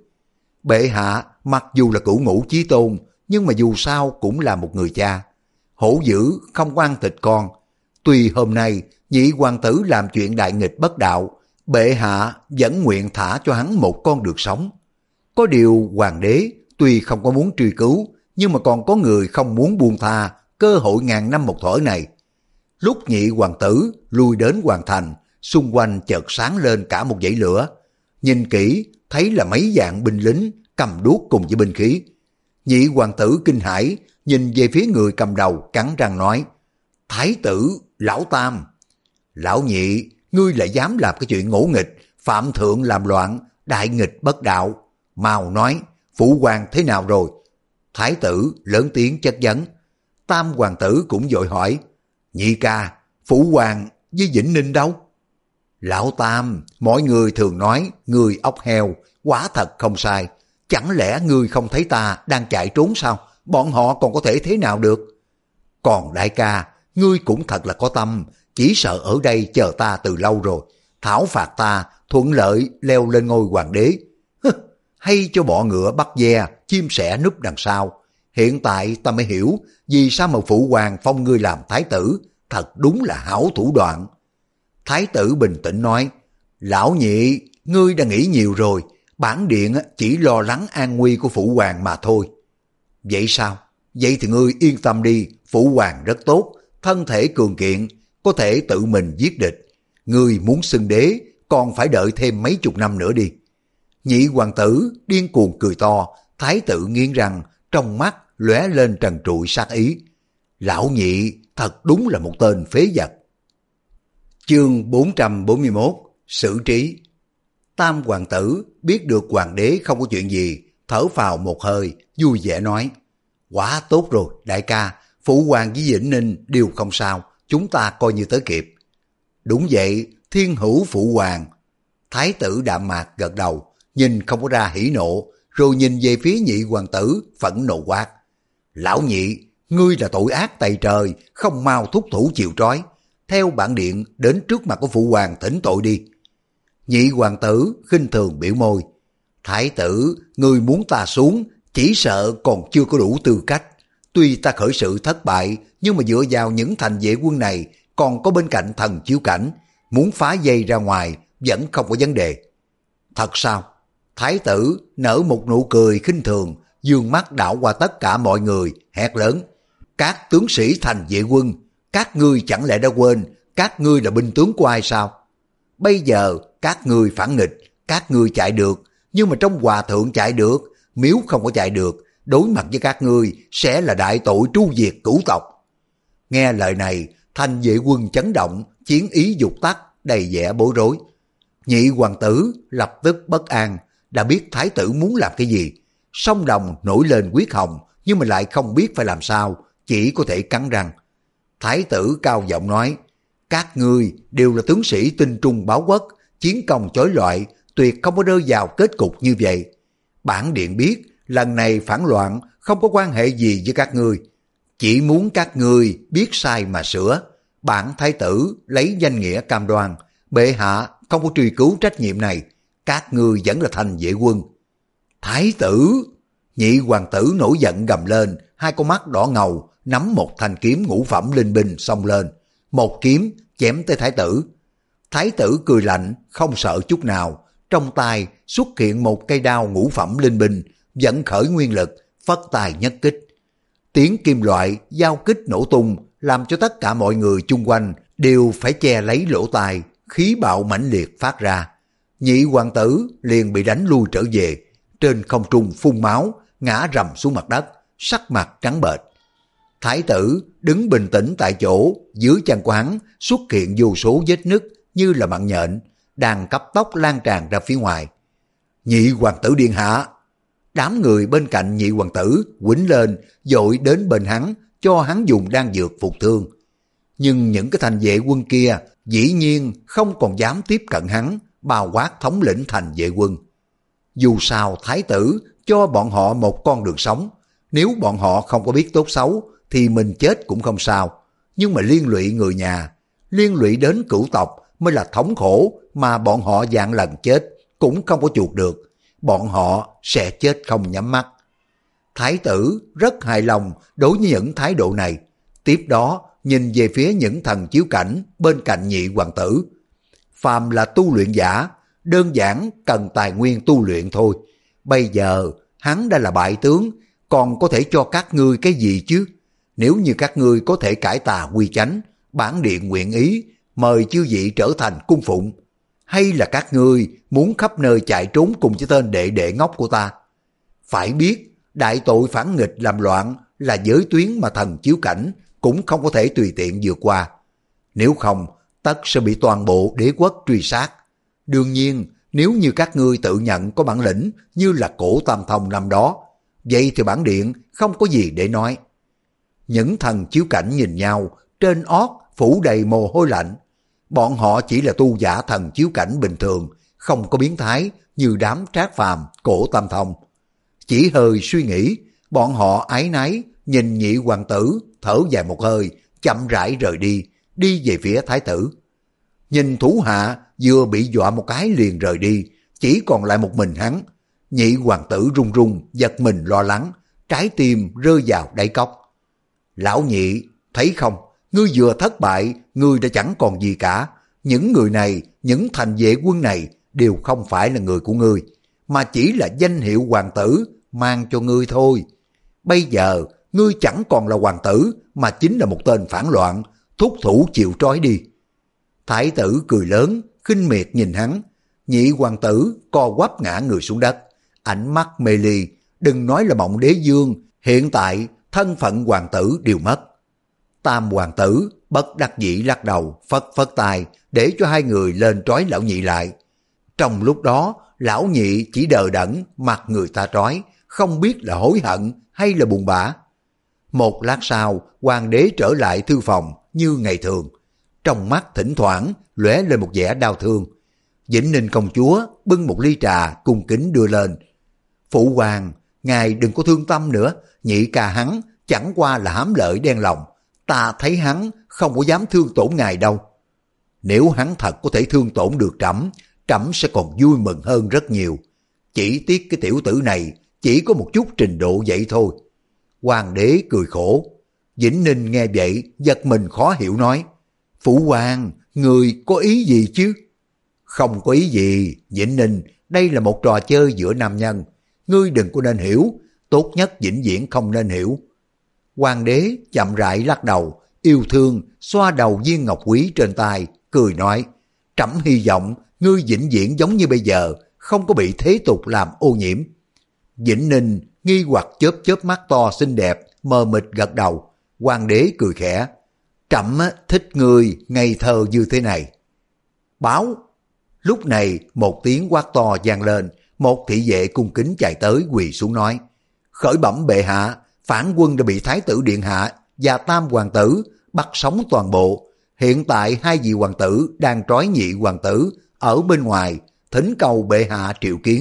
Bệ hạ mặc dù là cửu ngũ chí tôn, nhưng mà dù sao cũng là một người cha. Hổ dữ không oan thịt con. Tuy hôm nay nhị hoàng tử làm chuyện đại nghịch bất đạo, bệ hạ vẫn nguyện thả cho hắn một con được sống. Có điều hoàng đế tuy không có muốn truy cứu, nhưng mà còn có người không muốn buông tha cơ hội ngàn năm một thở này. Lúc nhị hoàng tử lui đến hoàng thành, xung quanh chợt sáng lên cả một dãy lửa. Nhìn kỹ thấy là mấy vạn binh lính cầm đuốc cùng với binh khí. Nhị hoàng tử kinh hãi nhìn về phía người cầm đầu, cắn răng nói, Thái tử lão tam. Lão nhị, ngươi lại dám làm cái chuyện ngỗ nghịch, phạm thượng làm loạn, đại nghịch bất đạo. Mau nói, phụ hoàng thế nào rồi? Thái tử lớn tiếng chất vấn. Tam hoàng tử cũng vội hỏi, nhị ca, phụ hoàng với Vĩnh Ninh đâu? Lão tam, mọi người thường nói người ốc heo, quả thật không sai. Chẳng lẽ ngươi không thấy ta đang chạy trốn sao? Bọn họ còn có thể thế nào được? Còn đại ca, ngươi cũng thật là có tâm, chỉ sợ ở đây chờ ta từ lâu rồi. Thảo phạt ta, thuận lợi leo lên ngôi hoàng đế. Hứ, hay cho bọ ngựa bắt ve, chim sẻ núp đằng sau. Hiện tại ta mới hiểu vì sao mà phụ hoàng phong ngươi làm thái tử, thật đúng là hảo thủ đoạn. Thái tử bình tĩnh nói, lão nhị, ngươi đã nghĩ nhiều rồi, bản điện chỉ lo lắng an nguy của phụ hoàng mà thôi. Vậy sao? Vậy thì ngươi yên tâm đi, phụ hoàng rất tốt, thân thể cường kiện, có thể tự mình giết địch. Ngươi muốn xưng đế, còn phải đợi thêm mấy chục năm nữa đi. Nhị hoàng tử điên cuồng cười to, thái tử nghiến răng, trong mắt lóe lên trần trụi sát ý. Lão nhị thật đúng là một tên phế vật. Chương bốn trăm bốn mươi mốt, xử trí. Tam hoàng tử biết được hoàng đế không có chuyện gì, thở phào một hơi, vui vẻ nói, quá tốt rồi đại ca, phụ hoàng với Vĩnh Ninh đều không sao, chúng ta coi như tới kịp. Đúng vậy, thiên hữu phụ hoàng. Thái tử đạm mạc gật đầu, nhìn không có ra hỉ nộ, rồi nhìn về phía nhị hoàng tử, phẫn nộ quát. Lão nhị, ngươi là tội ác tày trời, không mau thúc thủ chịu trói. Theo bản điện đến trước mặt của phụ hoàng thỉnh tội đi. Nhị hoàng tử khinh thường biểu môi. Thái tử, ngươi muốn ta xuống, chỉ sợ còn chưa có đủ tư cách. Tuy ta khởi sự thất bại, nhưng mà dựa vào những thành vệ quân này, còn có bên cạnh thần chiếu cảnh, muốn phá dây ra ngoài vẫn không có vấn đề. Thật sao? Thái tử nở một nụ cười khinh thường, dương mắt đảo qua tất cả mọi người, hét lớn. Các tướng sĩ thành vệ quân, các ngươi chẳng lẽ đã quên các ngươi là binh tướng của ai sao? Bây giờ các ngươi phản nghịch, các ngươi chạy được, nhưng mà trong hòa thượng chạy được, miếu không có chạy được, đối mặt với các ngươi sẽ là đại tội tru diệt cửu tộc. Nghe lời này, thành vệ quân chấn động, chiến ý dục tắt, đầy vẻ bối rối. Nhị hoàng tử lập tức bất an, đã biết thái tử muốn làm cái gì. Song đồng nổi lên huyết hồng, nhưng mà lại không biết phải làm sao, chỉ có thể cắn răng. Thái tử cao giọng nói, các ngươi đều là tướng sĩ tinh trung báo quốc, chiến công chói lọi, tuyệt không có rơi vào kết cục như vậy. Bản điện biết, lần này phản loạn không có quan hệ gì với các ngươi, chỉ muốn các ngươi biết sai mà sửa. Bản thái tử lấy danh nghĩa cam đoan, bệ hạ không có truy cứu trách nhiệm này, các ngươi vẫn là thành vệ quân. Thái tử! Nhị hoàng tử nổi giận gầm lên, hai con mắt đỏ ngầu, nắm một thanh kiếm ngũ phẩm linh binh xông lên, một kiếm chém tới thái tử. Thái tử cười lạnh, không sợ chút nào, trong tay xuất hiện một cây đao ngũ phẩm linh binh, dẫn khởi nguyên lực, phất tài nhất kích. Tiếng kim loại giao kích nổ tung, làm cho tất cả mọi người chung quanh đều phải che lấy lỗ tai, khí bạo mãnh liệt phát ra. Nhị hoàng tử liền bị đánh lui trở về, trên không trung phun máu, ngã rầm xuống mặt đất, sắc mặt trắng bệch. Thái tử đứng bình tĩnh tại chỗ, dưới chân của hắn xuất hiện vô số vết nứt như là mạng nhện, đang cấp tốc lan tràn ra phía ngoài. Nhị hoàng tử điện hạ! Đám người bên cạnh nhị hoàng tử quýnh lên, dội đến bên hắn, cho hắn dùng đan dược phục thương. Nhưng những cái thành vệ quân kia dĩ nhiên không còn dám tiếp cận hắn, bao quát thống lĩnh thành vệ quân. Dù sao thái tử cho bọn họ một con đường sống, nếu bọn họ không có biết tốt xấu thì mình chết cũng không sao, nhưng mà liên lụy người nhà, liên lụy đến cửu tộc mới là thống khổ mà bọn họ vạn lần chết cũng không có chuộc được, bọn họ sẽ chết không nhắm mắt. Thái tử rất hài lòng đối với những thái độ này, tiếp đó nhìn về phía những thần chiếu cảnh bên cạnh nhị hoàng tử. Phàm là tu luyện giả, đơn giản cần tài nguyên tu luyện thôi. Bây giờ hắn đã là bại tướng, còn có thể cho các ngươi cái gì chứ? Nếu như các ngươi có thể cải tà quy chánh, bản điện nguyện ý mời chư vị trở thành cung phụng. Hay là các ngươi muốn khắp nơi chạy trốn cùng với tên đệ đệ ngốc của ta? Phải biết, đại tội phản nghịch làm loạn là giới tuyến mà thần chiếu cảnh cũng không có thể tùy tiện vượt qua. Nếu không, tất sẽ bị toàn bộ đế quốc truy sát. Đương nhiên, nếu như các ngươi tự nhận có bản lĩnh như là cổ Tam Thông năm đó, vậy thì bản điện không có gì để nói. Những thần chiếu cảnh nhìn nhau, trên ót phủ đầy mồ hôi lạnh. Bọn họ chỉ là tu giả thần chiếu cảnh bình thường, không có biến thái như đám Trác Phàm, cổ Tam Thông. Chỉ hơi suy nghĩ, bọn họ ái náy nhìn nhị hoàng tử, thở dài một hơi, chậm rãi rời đi, đi về phía thái tử. Nhìn thủ hạ vừa bị dọa một cái liền rời đi, chỉ còn lại một mình hắn. Nhị hoàng tử run run, giật mình lo lắng, trái tim rơi vào đáy cốc. Lão nhị, thấy không, ngươi vừa thất bại, ngươi đã chẳng còn gì cả. Những người này, những thành vệ quân này đều không phải là người của ngươi, mà chỉ là danh hiệu hoàng tử mang cho ngươi thôi. Bây giờ, ngươi chẳng còn là hoàng tử, mà chính là một tên phản loạn, thúc thủ chịu trói đi. Thái tử cười lớn, khinh miệt nhìn hắn. Nhị hoàng tử co quắp ngã người xuống đất, ánh mắt mê ly. Đừng nói là Mộng Đế Dương, hiện tại thân phận hoàng tử đều mất. Tam hoàng tử bất đắc dĩ lắc đầu, phất phất tay để cho hai người lên trói lão nhị lại. Trong lúc đó, lão nhị chỉ đờ đẫn mặc người ta trói, không biết là hối hận hay là buồn bã. Một lát sau, hoàng đế trở lại thư phòng như ngày thường, trong mắt thỉnh thoảng lóe lên một vẻ đau thương. Vĩnh Ninh công chúa bưng một ly trà cung kính đưa lên. Phụ hoàng, ngài đừng có thương tâm nữa, nhị ca hắn chẳng qua là hám lợi đen lòng, ta thấy hắn không có dám thương tổn ngài đâu. Nếu hắn thật có thể thương tổn được trẫm, trẫm sẽ còn vui mừng hơn rất nhiều. Chỉ tiếc cái tiểu tử này chỉ có một chút trình độ vậy thôi. Hoàng đế cười khổ. Vĩnh Ninh nghe vậy giật mình khó hiểu nói, phụ hoàng, người có ý gì chứ? Không có ý gì, Vĩnh Ninh, đây là một trò chơi giữa nam nhân, ngươi đừng có nên hiểu, tốt nhất vĩnh viễn không nên hiểu. Hoàng đế chậm rãi lắc đầu, yêu thương xoa đầu viên ngọc quý trên tay, cười nói, trẫm hy vọng ngươi vĩnh viễn giống như bây giờ, không có bị thế tục làm ô nhiễm. Vĩnh Ninh nghi hoặc chớp chớp mắt to xinh đẹp, mờ mịt gật đầu. Hoàng đế cười khẽ, trẫm thích ngươi ngây thơ như thế này. Báo! Lúc này một tiếng quát to vang lên, một thị vệ cung kính chạy tới quỳ xuống nói: khởi bẩm bệ hạ, phản quân đã bị thái tử điện hạ và tam hoàng tử bắt sống toàn bộ. Hiện tại hai vị hoàng tử đang trói nhị hoàng tử ở bên ngoài, thỉnh cầu bệ hạ triệu kiến.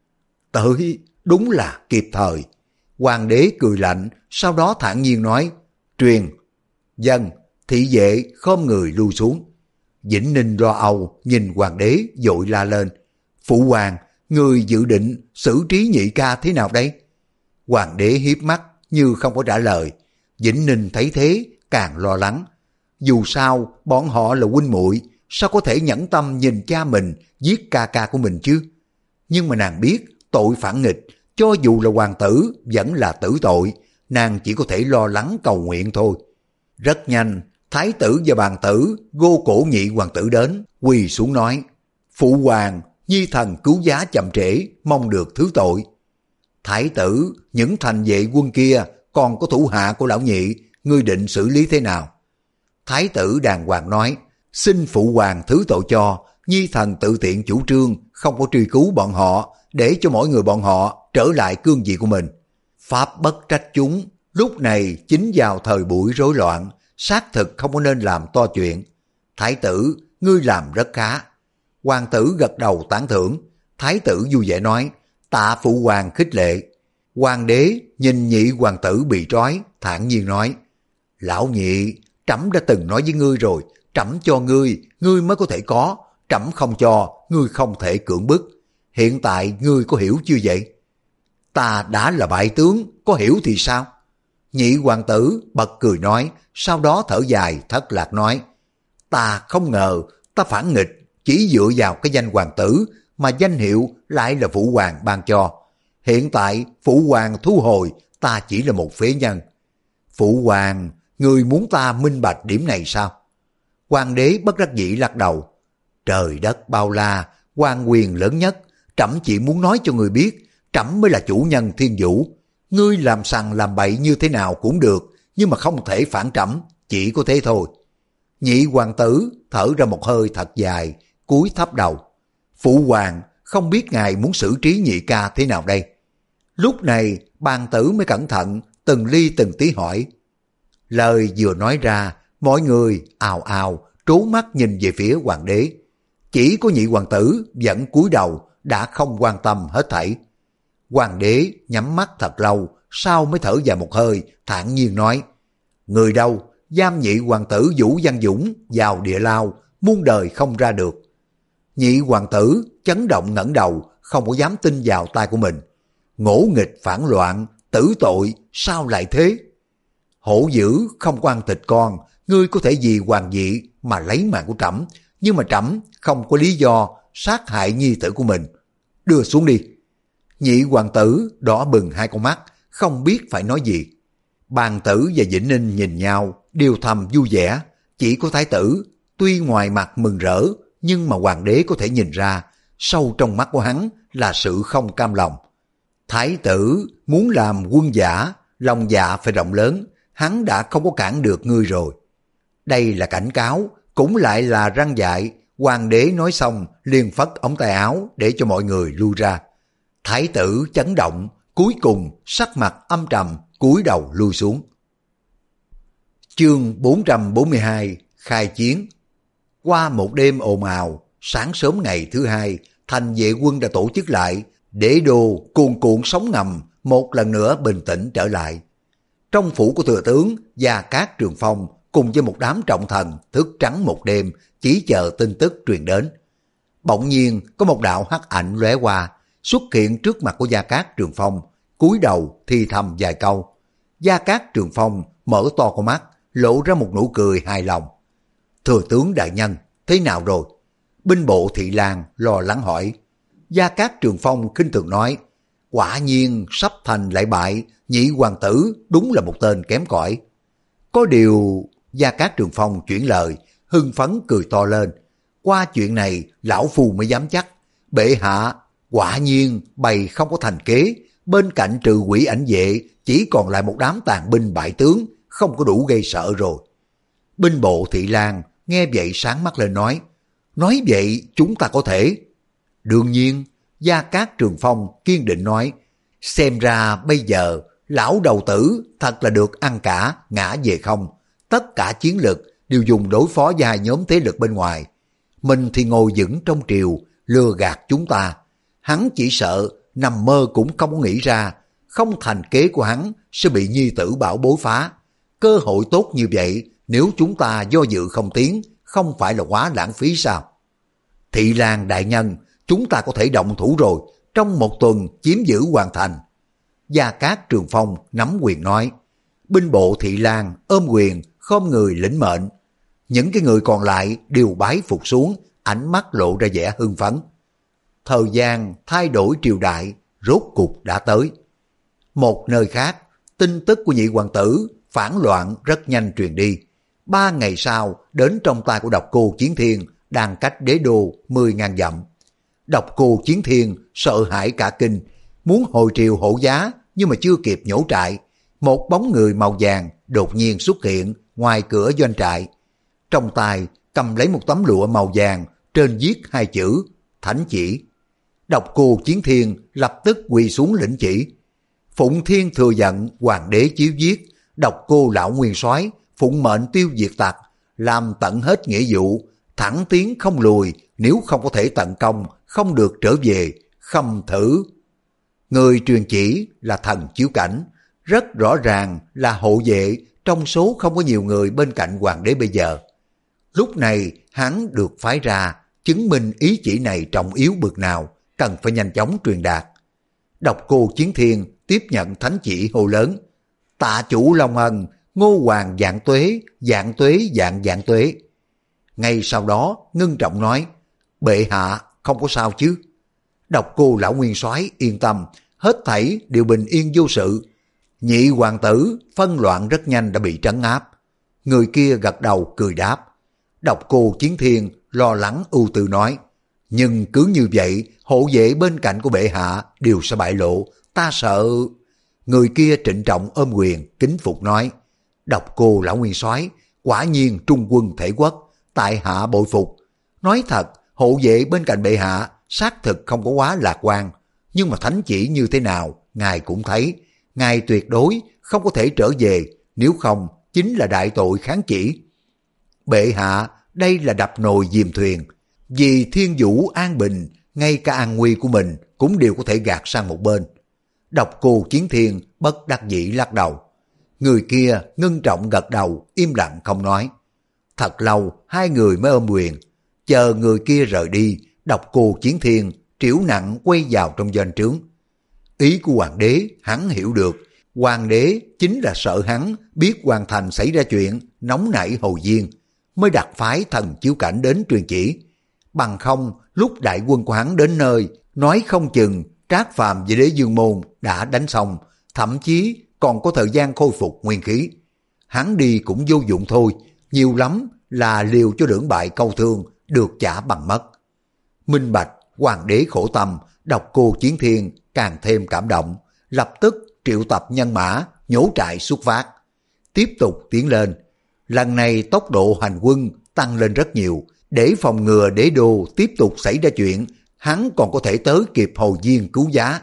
Tới, đúng là kịp thời. Hoàng đế cười lạnh, sau đó thản nhiên nói: truyền. Dân, thị vệ khom người lui xuống. Vĩnh Ninh lo âu nhìn hoàng đế vội la lên: phụ hoàng, người dự định xử trí nhị ca thế nào đây? Hoàng đế hiếp mắt như không có trả lời. Vĩnh Ninh thấy thế càng lo lắng. Dù sao bọn họ là huynh muội, sao có thể nhẫn tâm nhìn cha mình giết ca ca của mình chứ? Nhưng mà nàng biết tội phản nghịch, cho dù là hoàng tử vẫn là tử tội, nàng chỉ có thể lo lắng cầu nguyện thôi. Rất nhanh, thái tử và bàn tử gô cổ nhị hoàng tử đến, quỳ xuống nói: phụ hoàng, nhi thần cứu giá chậm trễ, mong được thứ tội. Thái tử, những thành vệ quân kia còn có thủ hạ của lão nhị, ngươi định xử lý thế nào? Thái tử đàng hoàng nói: xin phụ hoàng thứ tội cho, nhi thần tự tiện chủ trương không có truy cứu bọn họ, để cho mỗi người bọn họ trở lại cương vị của mình. Pháp bất trách chúng, lúc này chính vào thời buổi rối loạn, xác thực không có nên làm to chuyện. Thái tử, ngươi làm rất khá. Hoàng tử gật đầu tán thưởng. Thái tử vui vẻ nói: tạ phụ hoàng khích lệ. Hoàng đế nhìn nhị hoàng tử bị trói, thản nhiên nói: lão nhị, trẫm đã từng nói với ngươi rồi, trẫm cho ngươi, ngươi mới có thể có, trẫm không cho, ngươi không thể cưỡng bức. Hiện tại ngươi có hiểu chưa vậy? Ta đã là bại tướng, có hiểu thì sao? Nhị hoàng tử bật cười nói, sau đó thở dài thất lạc nói: ta không ngờ ta phản nghịch chỉ dựa vào cái danh hoàng tử mà danh hiệu lại là phụ hoàng ban cho. Hiện tại phụ hoàng thu hồi, ta chỉ là một phế nhân. Phụ hoàng, người muốn ta minh bạch điểm này sao? Hoàng đế bất đắc dĩ lắc đầu. Trời đất bao la, quan quyền lớn nhất, trẫm chỉ muốn nói cho người biết, trẫm mới là chủ nhân thiên vũ. Ngươi làm sằng làm bậy như thế nào cũng được, nhưng mà không thể phản trẫm, chỉ có thế thôi. Nhị hoàng tử thở ra một hơi thật dài, cúi thấp đầu. Phụ hoàng, không biết ngài muốn xử trí nhị ca thế nào đây? Lúc này bàn tử mới cẩn thận từng ly từng tí hỏi. Lời vừa nói ra, mọi người ào ào trố mắt nhìn về phía hoàng đế. Chỉ có nhị hoàng tử vẫn cúi đầu, đã không quan tâm hết thảy. Hoàng đế nhắm mắt thật lâu, sau mới thở dài một hơi, thản nhiên nói: người đâu giam nhị hoàng tử Vũ Văn Dũng vào địa lao, muôn đời không ra được. Nhị hoàng tử chấn động ngẩng đầu, không có dám tin vào tai của mình. Ngỗ nghịch phản loạn, tử tội, sao lại thế? Hổ dữ không quan thịt con, ngươi có thể vì hoàng vị mà lấy mạng của trẫm, nhưng mà trẫm không có lý do sát hại nhi tử của mình. Đưa xuống đi. Nhị hoàng tử đỏ bừng hai con mắt, không biết phải nói gì. Bàn tử và Vĩnh Ninh nhìn nhau, đều thầm vui vẻ. Chỉ có thái tử, tuy ngoài mặt mừng rỡ, nhưng mà hoàng đế có thể nhìn ra, sâu trong mắt của hắn là sự không cam lòng. Thái tử muốn làm quân giả, lòng dạ phải rộng lớn, hắn đã không có cản được ngươi rồi. Đây là cảnh cáo, cũng lại là răn dạy. Hoàng đế nói xong liền phất ống tay áo để cho mọi người lui ra. Thái tử chấn động, cuối cùng sắc mặt âm trầm, cúi đầu lui xuống. Chương bốn trăm bốn mươi hai khai chiến. Qua một đêm ồn ào, sáng sớm ngày thứ hai, thành vệ quân đã tổ chức lại, để đô cuồn cuộn sóng ngầm một lần nữa bình tĩnh trở lại. Trong phủ của thừa tướng Gia Cát Trường Phong cùng với một đám trọng thần thức trắng một đêm, chỉ chờ tin tức truyền đến. Bỗng nhiên có một đạo hắc ảnh lóe qua, xuất hiện trước mặt của Gia Cát Trường Phong, cúi đầu thì thầm vài câu. Gia Cát Trường Phong mở to con mắt, lộ ra một nụ cười hài lòng. Thừa tướng đại nhân, thế nào rồi? Binh bộ Thị Lang lo lắng hỏi. Gia Cát Trường Phong khinh thường nói: quả nhiên sắp thành lại bại, nhị hoàng tử đúng là một tên kém cỏi. Có điều... Gia Cát Trường Phong chuyển lời, hưng phấn cười to lên. Qua chuyện này lão phu mới dám chắc. Bệ hạ, quả nhiên bày không có thành kế, bên cạnh trừ quỷ ảnh vệ chỉ còn lại một đám tàn binh bại tướng, không có đủ gây sợ rồi. Binh bộ Thị Lang nghe vậy sáng mắt lên nói: nói vậy chúng ta có thể. Đương nhiên, Gia Cát Trường Phong kiên định nói, xem ra bây giờ lão đầu tử thật là được ăn cả, ngã về không. Tất cả chiến lực đều dùng đối phó với hai nhóm thế lực bên ngoài. Mình thì ngồi vững trong triều, lừa gạt chúng ta. Hắn chỉ sợ nằm mơ cũng không có nghĩ ra, không thành kế của hắn sẽ bị nhi tử bảo bối phá. Cơ hội tốt như vậy, nếu chúng ta do dự không tiến, không phải là quá lãng phí sao? Thị Lang đại nhân, chúng ta có thể động thủ rồi, trong một tuần chiếm giữ hoàn thành. Gia Cát Trường Phong nắm quyền nói. Binh bộ Thị Lang ôm quyền, khom người lĩnh mệnh. Những cái người còn lại đều bái phục xuống, ánh mắt lộ ra vẻ hưng phấn. Thời gian thay đổi triều đại, rốt cục đã tới. Một nơi khác, tin tức của nhị hoàng tử phản loạn rất nhanh truyền đi. Ba ngày sau, đến trong tay của Độc Cô Chiến Thiên, đang cách đế đô mười ngàn dặm. Độc Cô Chiến Thiên sợ hãi cả kinh, muốn hồi triều hộ giá, nhưng mà chưa kịp nhổ trại. Một bóng người màu vàng đột nhiên xuất hiện ngoài cửa doanh trại. Trong tay cầm lấy một tấm lụa màu vàng, trên viết hai chữ Thánh Chỉ. Độc Cô Chiến Thiên lập tức quỳ xuống lĩnh chỉ. Phụng Thiên thừa nhận hoàng đế chiếu viết, Độc Cô lão nguyên soái phụng mệnh tiêu diệt tặc, làm tận hết nghĩa vụ, thẳng tiến không lùi, nếu không có thể tận công, không được trở về, khâm thử. Người truyền chỉ là Thần Chiếu Cảnh, rất rõ ràng là hộ vệ trong số không có nhiều người bên cạnh hoàng đế bây giờ. Lúc này hắn được phái ra, chứng minh ý chỉ này trọng yếu bực nào, cần phải nhanh chóng truyền đạt. Độc Cô Chiến Thiên tiếp nhận thánh chỉ hô lớn, tạ chủ Long Ân, Ngô Hoàng vạn tuế, vạn tuế vạn vạn tuế. Ngay sau đó ngưng trọng nói, bệ hạ không có sao chứ? Độc Cô lão nguyên soái yên tâm, hết thảy đều bình yên vô sự. Nhị hoàng tử phân loạn rất nhanh đã bị trấn áp. Người kia gật đầu cười đáp. Độc Cô Chiến Thiên lo lắng ưu tư nói, nhưng cứ như vậy hộ vệ bên cạnh của bệ hạ đều sẽ bại lộ, ta sợ. Người kia trịnh trọng ôm quyền kính phục nói, Độc Cô lão nguyên soái quả nhiên trung quân thể quốc, tại hạ bội phục. Nói thật, hộ vệ bên cạnh bệ hạ xác thực không có quá lạc quan, nhưng mà thánh chỉ như thế nào ngài cũng thấy, ngài tuyệt đối không có thể trở về, nếu không chính là đại tội kháng chỉ. Bệ hạ đây là đập nồi dìm thuyền, vì thiên vũ an bình, ngay cả an nguy của mình cũng đều có thể gạt sang một bên. Độc Cô Chiến Thiên bất đắc dĩ lắc đầu. Người kia ngưng trọng gật đầu, im lặng không nói. Thật lâu hai người mới ôm quyền, chờ người kia rời đi. Độc Cô Chiến Thiên triểu nặng quay vào trong doanh trướng. Ý của hoàng đế hắn hiểu được, hoàng đế chính là sợ hắn biết hoàng thành xảy ra chuyện, nóng nảy hồi viên, mới đặt phái Thần Chiếu Cảnh đến truyền chỉ. Bằng không, lúc đại quân của hắn đến nơi, nói không chừng Trác Phàm và Đế Dương Môn đã đánh xong, thậm chí còn có thời gian khôi phục nguyên khí. Hắn đi cũng vô dụng thôi, nhiều lắm là liều cho lưỡng bại câu thương, được trả bằng mất. Minh bạch, hoàng đế khổ tâm, Độc Cô Chiến Thiên càng thêm cảm động, lập tức triệu tập nhân mã, nhổ trại xuất phát. Tiếp tục tiến lên, lần này tốc độ hành quân tăng lên rất nhiều, để phòng ngừa đế đô tiếp tục xảy ra chuyện, hắn còn có thể tới kịp hồi viên cứu giá.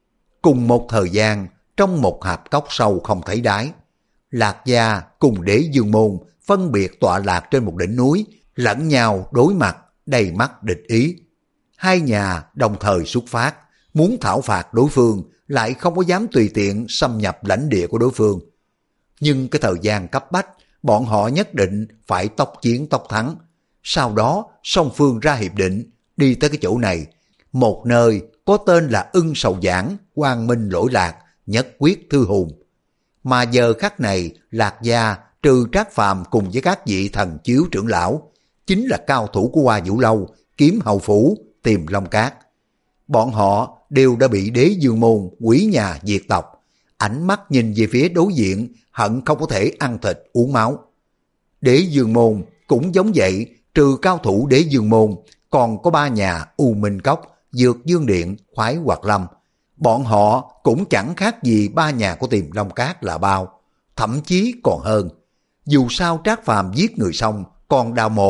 Cùng một thời gian, trong một hạp cốc sâu không thấy đáy, Lạc Gia cùng Đế Dương Môn phân biệt tọa lạc trên một đỉnh núi, lẫn nhau đối mặt, đầy mắt địch ý. Hai nhà đồng thời xuất phát, muốn thảo phạt đối phương, lại không có dám tùy tiện xâm nhập lãnh địa của đối phương. Nhưng cái thời gian cấp bách, bọn họ nhất định phải tốc chiến tốc thắng. Sau đó song phương ra hiệp định, đi tới cái chỗ này, một nơi có tên là Ưng Sầu Giảng, quang minh lỗi lạc, nhất quyết thư hùng. Mà giờ khắc này, Lạc Gia trừ Trác Phàm cùng với các vị thần chiếu trưởng lão, chính là cao thủ của Hoa Vũ Lâu, Kiếm Hầu Phủ, Tìm Long Cát. Bọn họ đều đã bị Đế Dương Môn quỷ nhà diệt tộc, ánh mắt nhìn về phía đối diện, hận không có thể ăn thịt uống máu. Đế Dương Môn cũng giống vậy, trừ cao thủ Đế Dương Môn, còn có ba nhà U Minh Cốc, Dược Dương Điện, Khoái Hoạt Lâm. Bọn họ cũng chẳng khác gì ba nhà của Tìm Long Cát là bao, thậm chí còn hơn. Dù sao Trác Phàm giết người xong, còn đào mộ,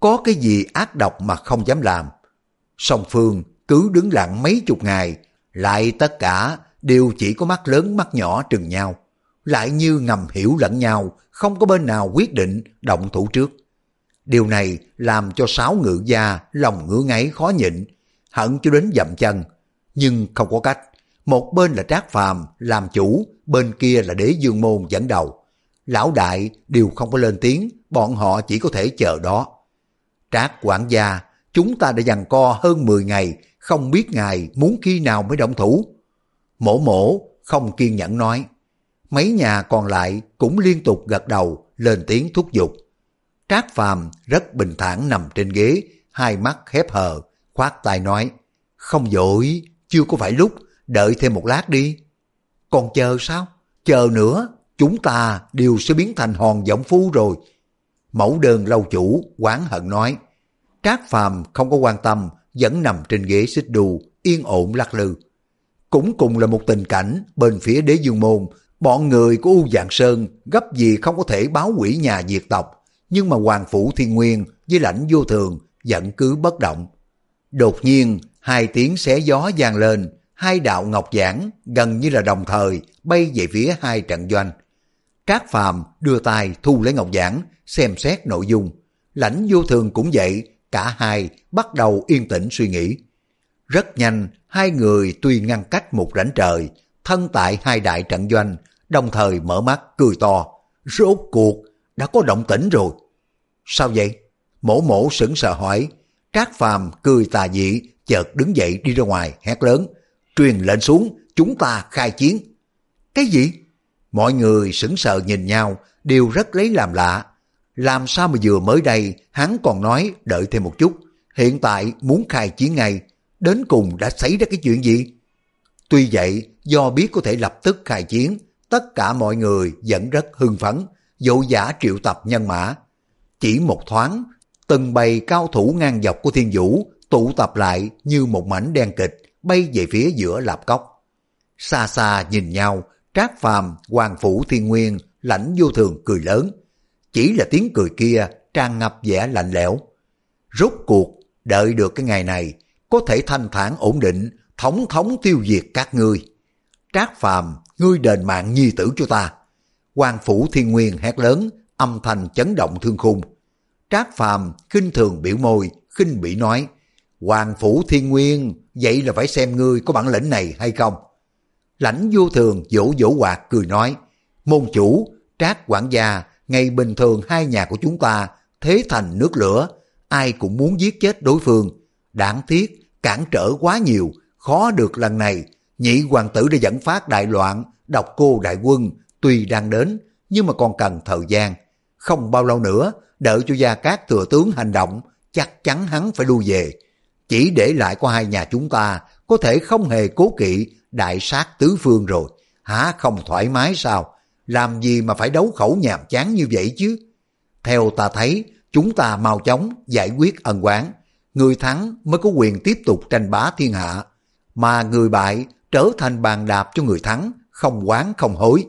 có cái gì ác độc mà không dám làm. Song phương cứ đứng lặng mấy chục ngày, lại tất cả đều chỉ có mắt lớn mắt nhỏ trừng nhau, lại như ngầm hiểu lẫn nhau, không có bên nào quyết định động thủ trước. Điều này làm cho sáu ngự gia lòng ngứa ngáy khó nhịn, hận cho đến dậm chân, nhưng không có cách. Một bên là Trác Phàm làm chủ, bên kia là Đế Dương Môn dẫn đầu. Lão đại đều không có lên tiếng, bọn họ chỉ có thể chờ đó. Trác quản gia, chúng ta đã giằng co hơn mười ngày, không biết ngài muốn khi nào mới động thủ. Mổ mổ không kiên nhẫn nói. Mấy nhà còn lại cũng liên tục gật đầu, lên tiếng thúc giục. Trác Phàm rất bình thản nằm trên ghế, hai mắt khép hờ, khoát tay nói. Không vội, chưa có phải lúc, đợi thêm một lát đi. Còn chờ sao? Chờ nữa, chúng ta đều sẽ biến thành hòn giọng phu rồi. Mẫu đơn lâu chủ oán hận nói. Trác Phàm không có quan tâm, vẫn nằm trên ghế xích đu, yên ổn lắc lư. Cũng cùng là một tình cảnh bên phía Đế Dương Môn, bọn người của U Dạng Sơn gấp gì không có thể báo quỷ nhà diệt tộc, nhưng mà Hoàng Phủ Thiên Nguyên với Lãnh Vô Thường vẫn cứ bất động. Đột nhiên, hai tiếng xé gió vang lên, hai đạo ngọc giản gần như là đồng thời bay về phía hai trận doanh. Trác Phàm đưa tay thu lấy ngọc giản, xem xét nội dung. Lãnh Vô Thường cũng vậy, cả hai bắt đầu yên tĩnh suy nghĩ. Rất nhanh, hai người tuy ngăn cách một rãnh trời, thân tại hai đại trận doanh, đồng thời mở mắt cười to. Rốt cuộc, đã có động tĩnh rồi. Sao vậy? Mổ mổ sững sờ hỏi. Trác Phàm cười tà dị, chợt đứng dậy đi ra ngoài, hét lớn. Truyền lệnh xuống, chúng ta khai chiến. Cái gì? Mọi người sững sờ nhìn nhau, đều rất lấy làm lạ. Làm sao mà vừa mới đây, hắn còn nói đợi thêm một chút, hiện tại muốn khai chiến ngay, đến cùng đã xảy ra cái chuyện gì? Tuy vậy, do biết có thể lập tức khai chiến, tất cả mọi người vẫn rất hưng phấn, vội vã triệu tập nhân mã. Chỉ một thoáng, từng bầy cao thủ ngang dọc của Thiên Vũ tụ tập lại như một mảnh đen kịch, bay về phía giữa lạp cốc. Xa xa nhìn nhau, Trác Phàm, Hoàng Phủ Thiên Nguyên, Lãnh Vô Thường cười lớn. Chỉ là tiếng cười kia tràn ngập vẻ lạnh lẽo. Rốt cuộc, đợi được cái ngày này, có thể thanh thản ổn định, thống thống tiêu diệt các ngươi. Trác Phàm, ngươi đền mạng nhi tử cho ta. Hoàng Phủ Thiên Nguyên hét lớn, âm thanh chấn động thương khung. Trác Phàm khinh thường biểu môi, khinh bỉ nói. Hoàng Phủ Thiên Nguyên, vậy là phải xem ngươi có bản lĩnh này hay không. Lãnh Vô Thường vỗ vỗ quạt cười nói. Môn chủ, Trác quản gia, ngày bình thường hai nhà của chúng ta thế thành nước lửa, ai cũng muốn giết chết đối phương. Đáng tiếc, cản trở quá nhiều, khó được lần này. Nhị hoàng tử đã dẫn phát đại loạn, độc cô đại quân tuy đang đến, nhưng mà còn cần thời gian. Không bao lâu nữa, đợi cho Gia Cát thừa tướng hành động, chắc chắn hắn phải lui về. Chỉ để lại có hai nhà chúng ta, có thể không hề cố kỵ đại sát tứ phương rồi. Hả, không thoải mái sao? Làm gì mà phải đấu khẩu nhàm chán như vậy chứ? Theo ta thấy, chúng ta mau chóng giải quyết ân oán. Người thắng mới có quyền tiếp tục tranh bá thiên hạ, mà người bại trở thành bàn đạp cho người thắng, không oán không hối.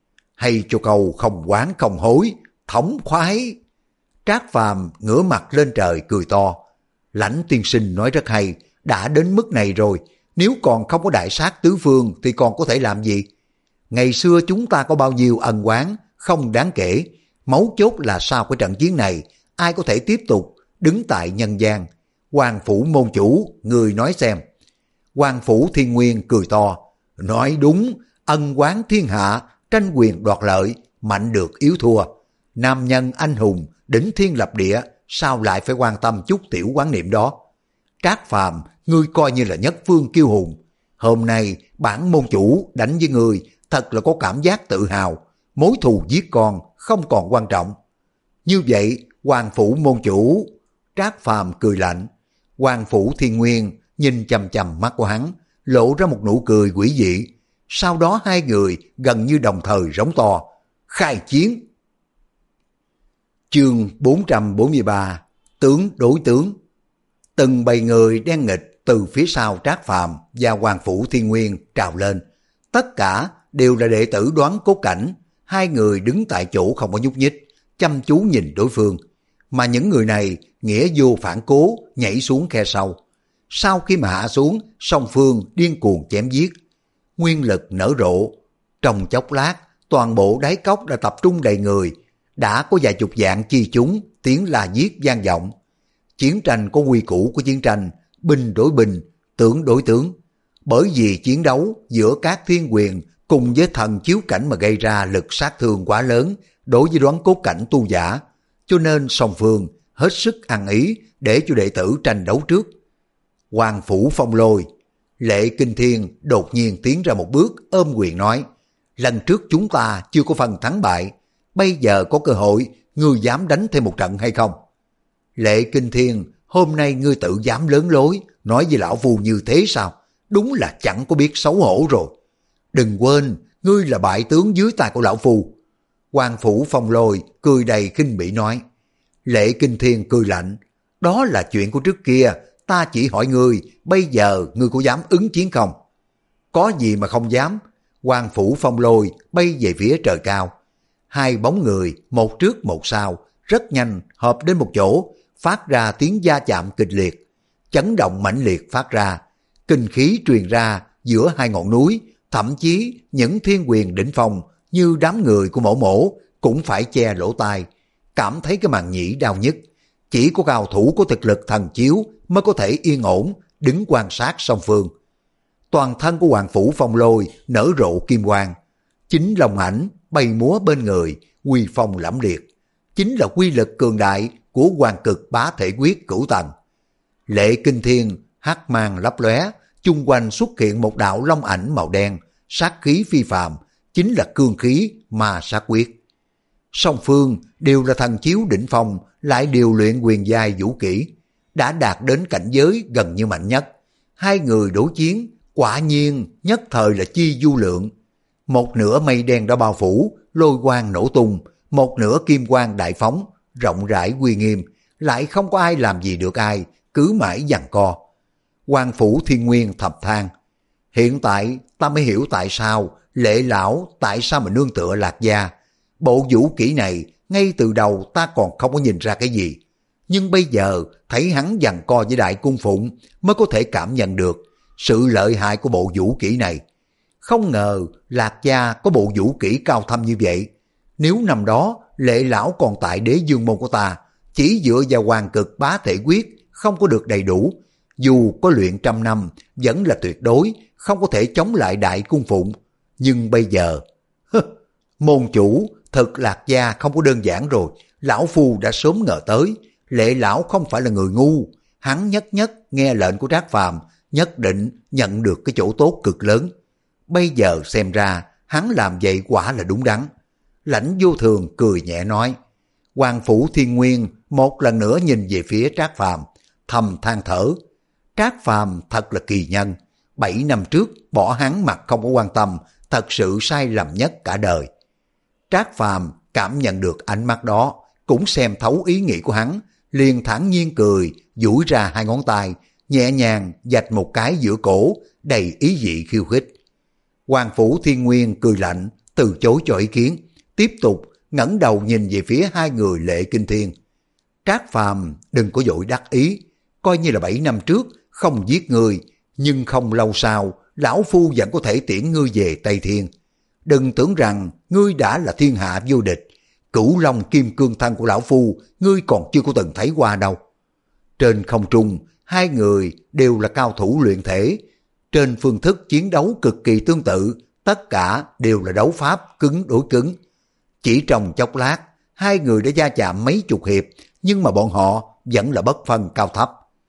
Hay cho câu không oán không hối, thống khoái. Trác Phàm ngửa mặt lên trời cười to. Lãnh tiên sinh nói rất hay, đã đến mức này rồi, nếu còn không có đại sát tứ phương thì còn có thể làm gì? Ngày xưa chúng ta có bao nhiêu ân oán, không đáng kể. Mấu chốt là sau cái trận chiến này, ai có thể tiếp tục đứng tại nhân gian? Hoàng Phủ môn chủ, người nói xem. Hoàng Phủ Thiên Nguyên cười to. Nói đúng, ân oán thiên hạ, tranh quyền đoạt lợi, mạnh được yếu thua. Nam nhân anh hùng, đỉnh thiên lập địa, sao lại phải quan tâm chút tiểu quán niệm đó? Trác Phàm, ngươi coi như là nhất phương kiêu hùng. Hôm nay bản môn chủ đánh với ngươi, thật là có cảm giác tự hào. Mối thù giết con không còn quan trọng. Như vậy, Hoàng Phủ môn chủ. Trác Phàm cười lạnh. Hoàng Phủ Thiên Nguyên nhìn chằm chằm mắt của hắn, lộ ra một nụ cười quỷ dị. Sau đó hai người gần như đồng thời rống to. Khai chiến! Chương bốn trăm bốn mươi ba. Tướng đối tướng. Từng bầy người đen nghịch từ phía sau Trác Phàm và Hoàng Phủ Thiên Nguyên trào lên. Tất cả đều là đệ tử Đoán Cốt Cảnh. Hai người đứng tại chỗ không có nhúc nhích, chăm chú nhìn đối phương. Mà những người này nghĩa vô phản cố nhảy xuống khe sâu. Sau khi mà hạ xuống, song phương điên cuồng chém giết, nguyên lực nở rộ. Trong chốc lát, toàn bộ đáy cốc đã tập trung đầy người, đã có vài chục vạn chi chúng tiếng la giết vang vọng. Chiến tranh có quy củ của chiến tranh, binh đối binh, tướng đối tướng. Bởi vì chiến đấu giữa các thiên quyền cùng với thần chiếu cảnh mà gây ra lực sát thương quá lớn đối với đoán cốt cảnh tu giả, cho nên song phương hết sức ăn ý để cho đệ tử tranh đấu trước. Hoàng Phủ Phong Lôi, Lệ Kinh Thiên đột nhiên tiến ra một bước ôm quyền nói, lần trước chúng ta chưa có phần thắng bại, bây giờ có cơ hội, ngươi dám đánh thêm một trận hay không? Lệ Kinh Thiên, hôm nay ngươi tự dám lớn lối, nói với lão phu như thế sao? Đúng là chẳng có biết xấu hổ rồi. Đừng quên, ngươi là bại tướng dưới tay của lão phu. Hoàng Phủ Phong Lôi cười đầy khinh bỉ nói. Lệ Kinh Thiên cười lạnh, đó là chuyện của trước kia, ta chỉ hỏi ngươi, bây giờ ngươi có dám ứng chiến không? Có gì mà không dám? Hoàng Phủ Phong Lôi bay về phía trời cao. Hai bóng người, một trước một sau, rất nhanh hợp đến một chỗ, phát ra tiếng va chạm kịch liệt. Chấn động mãnh liệt phát ra, kinh khí truyền ra giữa hai ngọn núi, thậm chí những thiên quyền đỉnh phong như đám người của mổ mổ cũng phải che lỗ tai, cảm thấy cái màn nhĩ đau nhức. Chỉ có cao thủ có thực lực thần chiếu mới có thể yên ổn đứng quan sát song phương. Toàn thân của Hoàng Phủ Phong Lôi nở rộ kim quang, chính long ảnh bay múa bên người, uy phong lẫm liệt, chính là quy lực cường đại của Hoàng Cực Bá Thể Quyết cửu tầng. Lệ Kinh Thiên hắc mang lấp lóe, chung quanh xuất hiện một đạo long ảnh màu đen, sát khí phi phàm, chính là cương khí ma sát quyết. Song phương đều là thần chiếu đỉnh phong, lại đều luyện quyền giai vũ kỹ, đã đạt đến cảnh giới gần như mạnh nhất. Hai người đối chiến, quả nhiên nhất thời là chi du lượng. Một nửa mây đen đã bao phủ, lôi quang nổ tung, một nửa kim quang đại phóng, rộng rãi uy nghiêm, lại không có ai làm gì được ai, cứ mãi giằng co. Hoàng Phủ Thiên Nguyên thầm than, hiện tại ta mới hiểu tại sao Lệ lão tại sao mà nương tựa Lạc Gia. Bộ vũ kỹ này ngay từ đầu ta còn không có nhìn ra cái gì, nhưng bây giờ thấy hắn giằng co với Đại Cung Phụng mới có thể cảm nhận được sự lợi hại của bộ vũ kỹ này. Không ngờ Lạc Gia có bộ vũ kỹ cao thâm như vậy. Nếu năm đó Lệ lão còn tại Đế Dương môn của ta, chỉ dựa vào Hoàng Cực Bá Thể Quyết không có được đầy đủ, dù có luyện trăm năm vẫn là tuyệt đối không có thể chống lại Đại Cung Phụng. Nhưng bây giờ môn chủ thật Lạc Gia không có đơn giản rồi. Lão phu đã sớm ngờ tới Lệ lão không phải là người ngu, hắn nhất nhất nghe lệnh của Trác Phàm, nhất định nhận được cái chỗ tốt cực lớn. Bây giờ xem ra hắn làm vậy quả là đúng đắn. Lãnh Vô Thường cười nhẹ nói. Hoàng Phủ Thiên Nguyên một lần nữa nhìn về phía Trác Phàm, thầm than thở. Trác Phàm thật là kỳ nhân, bảy năm trước bỏ hắn mặt không có quan tâm, thật sự sai lầm nhất cả đời. Trác Phàm cảm nhận được ánh mắt đó, cũng xem thấu ý nghĩ của hắn, liền thản nhiên cười, duỗi ra hai ngón tay, nhẹ nhàng vạch một cái giữa cổ, đầy ý vị khiêu khích. Hoàng Phủ Thiên Nguyên cười lạnh, từ chối cho ý kiến, tiếp tục ngẩng đầu nhìn về phía hai người Lệ Kinh Thiên. Trác Phàm đừng có vội đắc ý, coi như là bảy năm trước không giết ngươi, nhưng không lâu sau lão phu vẫn có thể tiễn ngươi về Tây Thiên. Đừng tưởng rằng ngươi đã là thiên hạ vô địch, cửu long kim cương thân của lão phu ngươi còn chưa có từng thấy qua đâu. Trên không trung, hai người đều là cao thủ luyện thể, trên phương thức chiến đấu cực kỳ tương tự, tất cả đều là đấu pháp cứng đối cứng. Chỉ trong chốc lát, hai người đã va chạm mấy chục hiệp, nhưng mà bọn họ vẫn là bất phân cao thấp.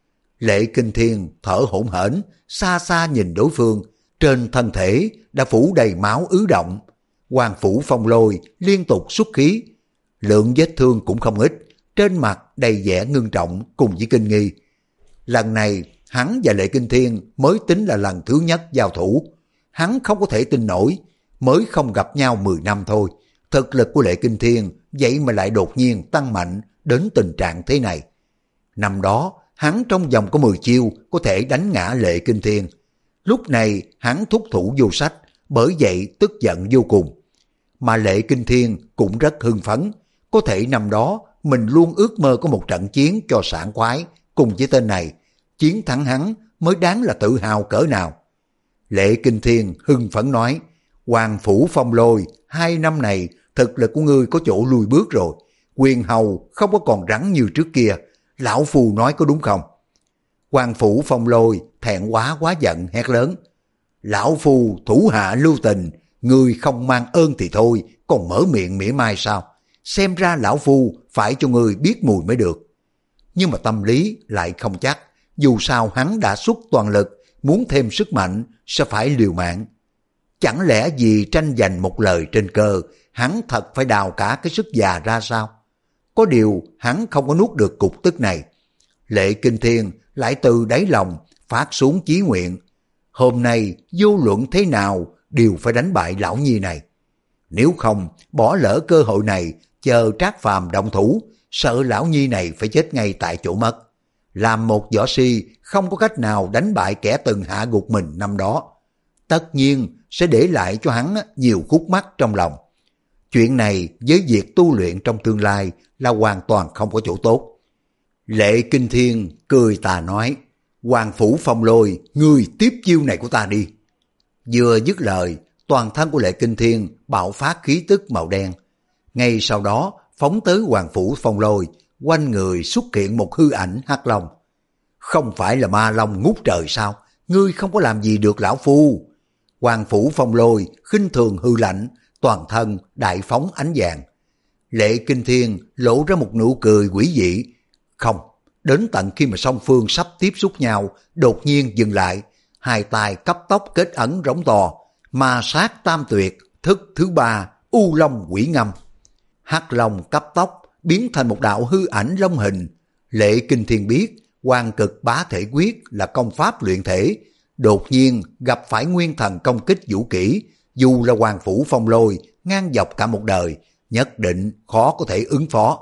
Lệ Kinh Thiên thở hổn hển, xa xa nhìn đối phương, trên thân thể đã phủ đầy máu ứ động. Hoàng Phủ Phong Lôi liên tục xuất khí, lượng vết thương cũng không ít, trên mặt đầy vẻ ngưng trọng cùng với kinh nghi. Lần này hắn và Lệ Kinh Thiên mới tính là lần thứ nhất giao thủ. Hắn không có thể tin nổi, mới không gặp nhau mười năm thôi, thực lực của Lệ Kinh Thiên vậy mà lại đột nhiên tăng mạnh đến tình trạng thế này. Năm đó hắn trong vòng có mười chiêu có thể đánh ngã Lệ Kinh Thiên. Lúc này hắn thúc thủ vô sách, bởi vậy tức giận vô cùng. Mà Lệ Kinh Thiên cũng rất hưng phấn, có thể năm đó mình luôn ước mơ có một trận chiến cho sảng khoái cùng với tên này, chiến thắng hắn mới đáng là tự hào cỡ nào. Lệ Kinh Thiên hưng phấn nói, Hoàng Phủ Phong Lôi, hai năm này thực lực của ngươi có chỗ lùi bước rồi, quyền hầu không có còn rắn như trước kia, lão phù nói có đúng không? Hoàng Phủ Phong Lôi thẹn quá quá giận hét lớn, lão phù thủ hạ lưu tình, ngươi không mang ơn thì thôi, còn mở miệng mỉa mai sao? Xem ra lão phu phải cho ngươi biết mùi mới được. Nhưng mà tâm lý lại không chắc, dù sao hắn đã xuất toàn lực, muốn thêm sức mạnh sẽ phải liều mạng. Chẳng lẽ vì tranh giành một lời trên cơ, hắn thật phải đào cả cái sức già ra sao? Có điều hắn không có nuốt được cục tức này. Lệ Kinh Thiên lại từ đáy lòng phát xuống chí nguyện, hôm nay vô luận thế nào đều phải đánh bại lão nhi này. Nếu không bỏ lỡ cơ hội này, chờ Trác Phàm động thủ, sợ lão nhi này phải chết ngay tại chỗ mất. Làm một võ si không có cách nào đánh bại kẻ từng hạ gục mình năm đó, tất nhiên sẽ để lại cho hắn nhiều khúc mắc trong lòng. Chuyện này với việc tu luyện trong tương lai là hoàn toàn không có chỗ tốt. Lệ Kinh Thiên cười tà nói, Hoàng Phủ Phong Lôi, ngươi tiếp chiêu này của ta đi. Vừa dứt lời, toàn thân của Lệ Kinh Thiên bạo phát khí tức màu đen. Ngay sau đó phóng tới Hoàng Phủ Phong Lôi, quanh người xuất hiện một hư ảnh hắc long. Không phải là ma long ngút trời sao? Ngươi không có làm gì được lão phu. Hoàng Phủ Phong Lôi khinh thường hư lạnh, toàn thân đại phóng ánh vàng. Lệ Kinh Thiên lộ ra một nụ cười quỷ dị. Không, đến tận khi mà song phương sắp tiếp xúc nhau, đột nhiên dừng lại, hai tay cấp tốc kết ấn rống to, ma sát tam tuyệt, thức thứ ba, u long quỷ ngâm. Hắc long cấp tốc biến thành một đạo hư ảnh long hình. Lệ Kinh Thiên biết Hoàng Cực Bá Thể Quyết là công pháp luyện thể, đột nhiên gặp phải nguyên thần công kích vũ kỹ, dù là Hoàng Phủ Phong Lôi ngang dọc cả một đời, nhất định khó có thể ứng phó.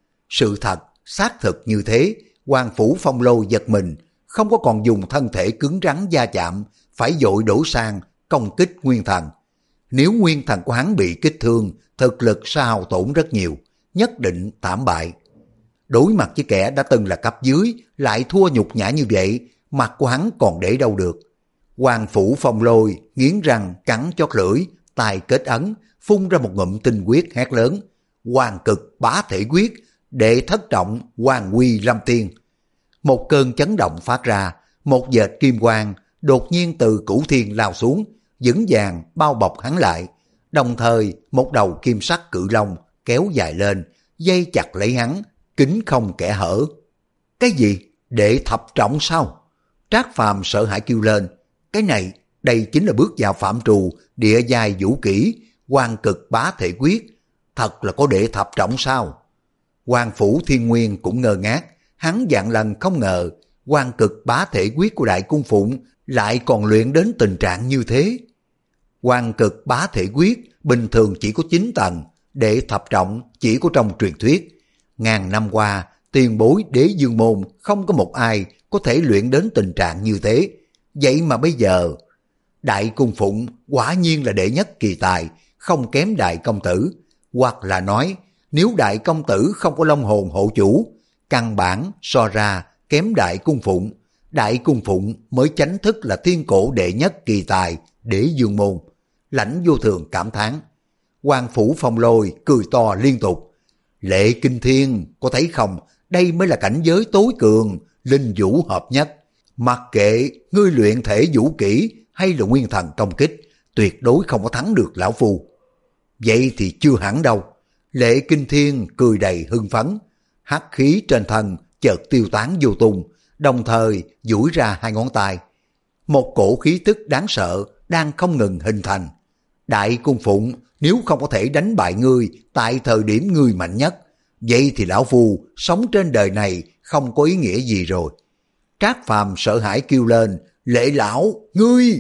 Sự thật xác thực như thế, Hoàng Phủ Phong Lôi giật mình, không có còn dùng thân thể cứng rắn va chạm, phải dội đổ sang công kích nguyên thần. Nếu nguyên thần của hắn bị kích thương, thực lực sẽ hao tổn rất nhiều, nhất định thảm bại. Đối mặt với kẻ đã từng là cấp dưới, lại thua nhục nhã như vậy, mặt của hắn còn để đâu được. Hoàng Phủ Phong Lôi nghiến răng cắn chót lưỡi, tay kết ấn, phun ra một ngụm tinh huyết hét lớn, Hoàng Cực Bá Thể Quyết, đệ thất trọng Hoàng Quy Lâm Tiên. Một cơn chấn động phát ra, một vệt kim quang đột nhiên từ cửu thiên lao xuống, vững vàng bao bọc hắn lại, đồng thời một đầu kim sắc cự long kéo dài lên, dây chặt lấy hắn, kín không kẽ hở. Cái gì? Đệ thập trọng sao? Trác Phàm sợ hãi kêu lên, cái này, đây chính là bước vào phạm trù địa giai vũ kỹ, Hoàng Cực Bá Thể Quyết, thật là có đệ thập trọng sao? Hoàng Phủ Thiên Nguyên cũng ngơ ngác, hắn vạn lần không ngờ Hoàng Cực Bá Thể Quyết của Đại Cung Phụng lại còn luyện đến tình trạng như thế. Hoàng Cực Bá Thể Quyết bình thường chỉ có chín tầng, đệ thập trọng chỉ có trong truyền thuyết. Ngàn năm qua, tiền bối Đế Dương Môn không có một ai có thể luyện đến tình trạng như thế. Vậy mà bây giờ, Đại Cung Phụng quả nhiên là đệ nhất kỳ tài, không kém Đại Công Tử. Hoặc là nói, nếu Đại Công Tử không có long hồn hộ chủ, căn bản so ra kém Đại Cung Phụng. Đại Cung Phụng mới chính thức là thiên cổ đệ nhất kỳ tài, Đế Dương Môn. Lãnh Vô Thường cảm thán. Hoàng Phủ Phong Lôi cười to liên tục. Lệ Kinh Thiên, có thấy không, đây mới là cảnh giới tối cường, linh vũ hợp nhất. Mặc kệ ngươi luyện thể vũ kỹ hay là nguyên thần công kích, tuyệt đối không có thắng được lão phu. Vậy thì chưa hẳn đâu. Lệ Kinh Thiên cười đầy hưng phấn, hắc khí trên thân chợt tiêu tán vô tung, đồng thời duỗi ra hai ngón tay. Một cổ khí tức đáng sợ đang không ngừng hình thành. Đại Cung Phụng, nếu không có thể đánh bại ngươi tại thời điểm ngươi mạnh nhất, vậy thì lão phu sống trên đời này không có ý nghĩa gì rồi. Trác Phàm sợ hãi kêu lên, Lệ lão, ngươi!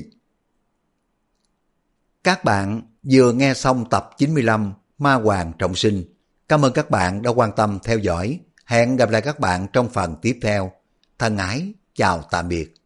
Các bạn vừa nghe xong tập chín mươi lăm Ma Hoàng Trọng Sinh. Cảm ơn các bạn đã quan tâm theo dõi. Hẹn gặp lại các bạn trong phần tiếp theo. Thân ái, chào tạm biệt.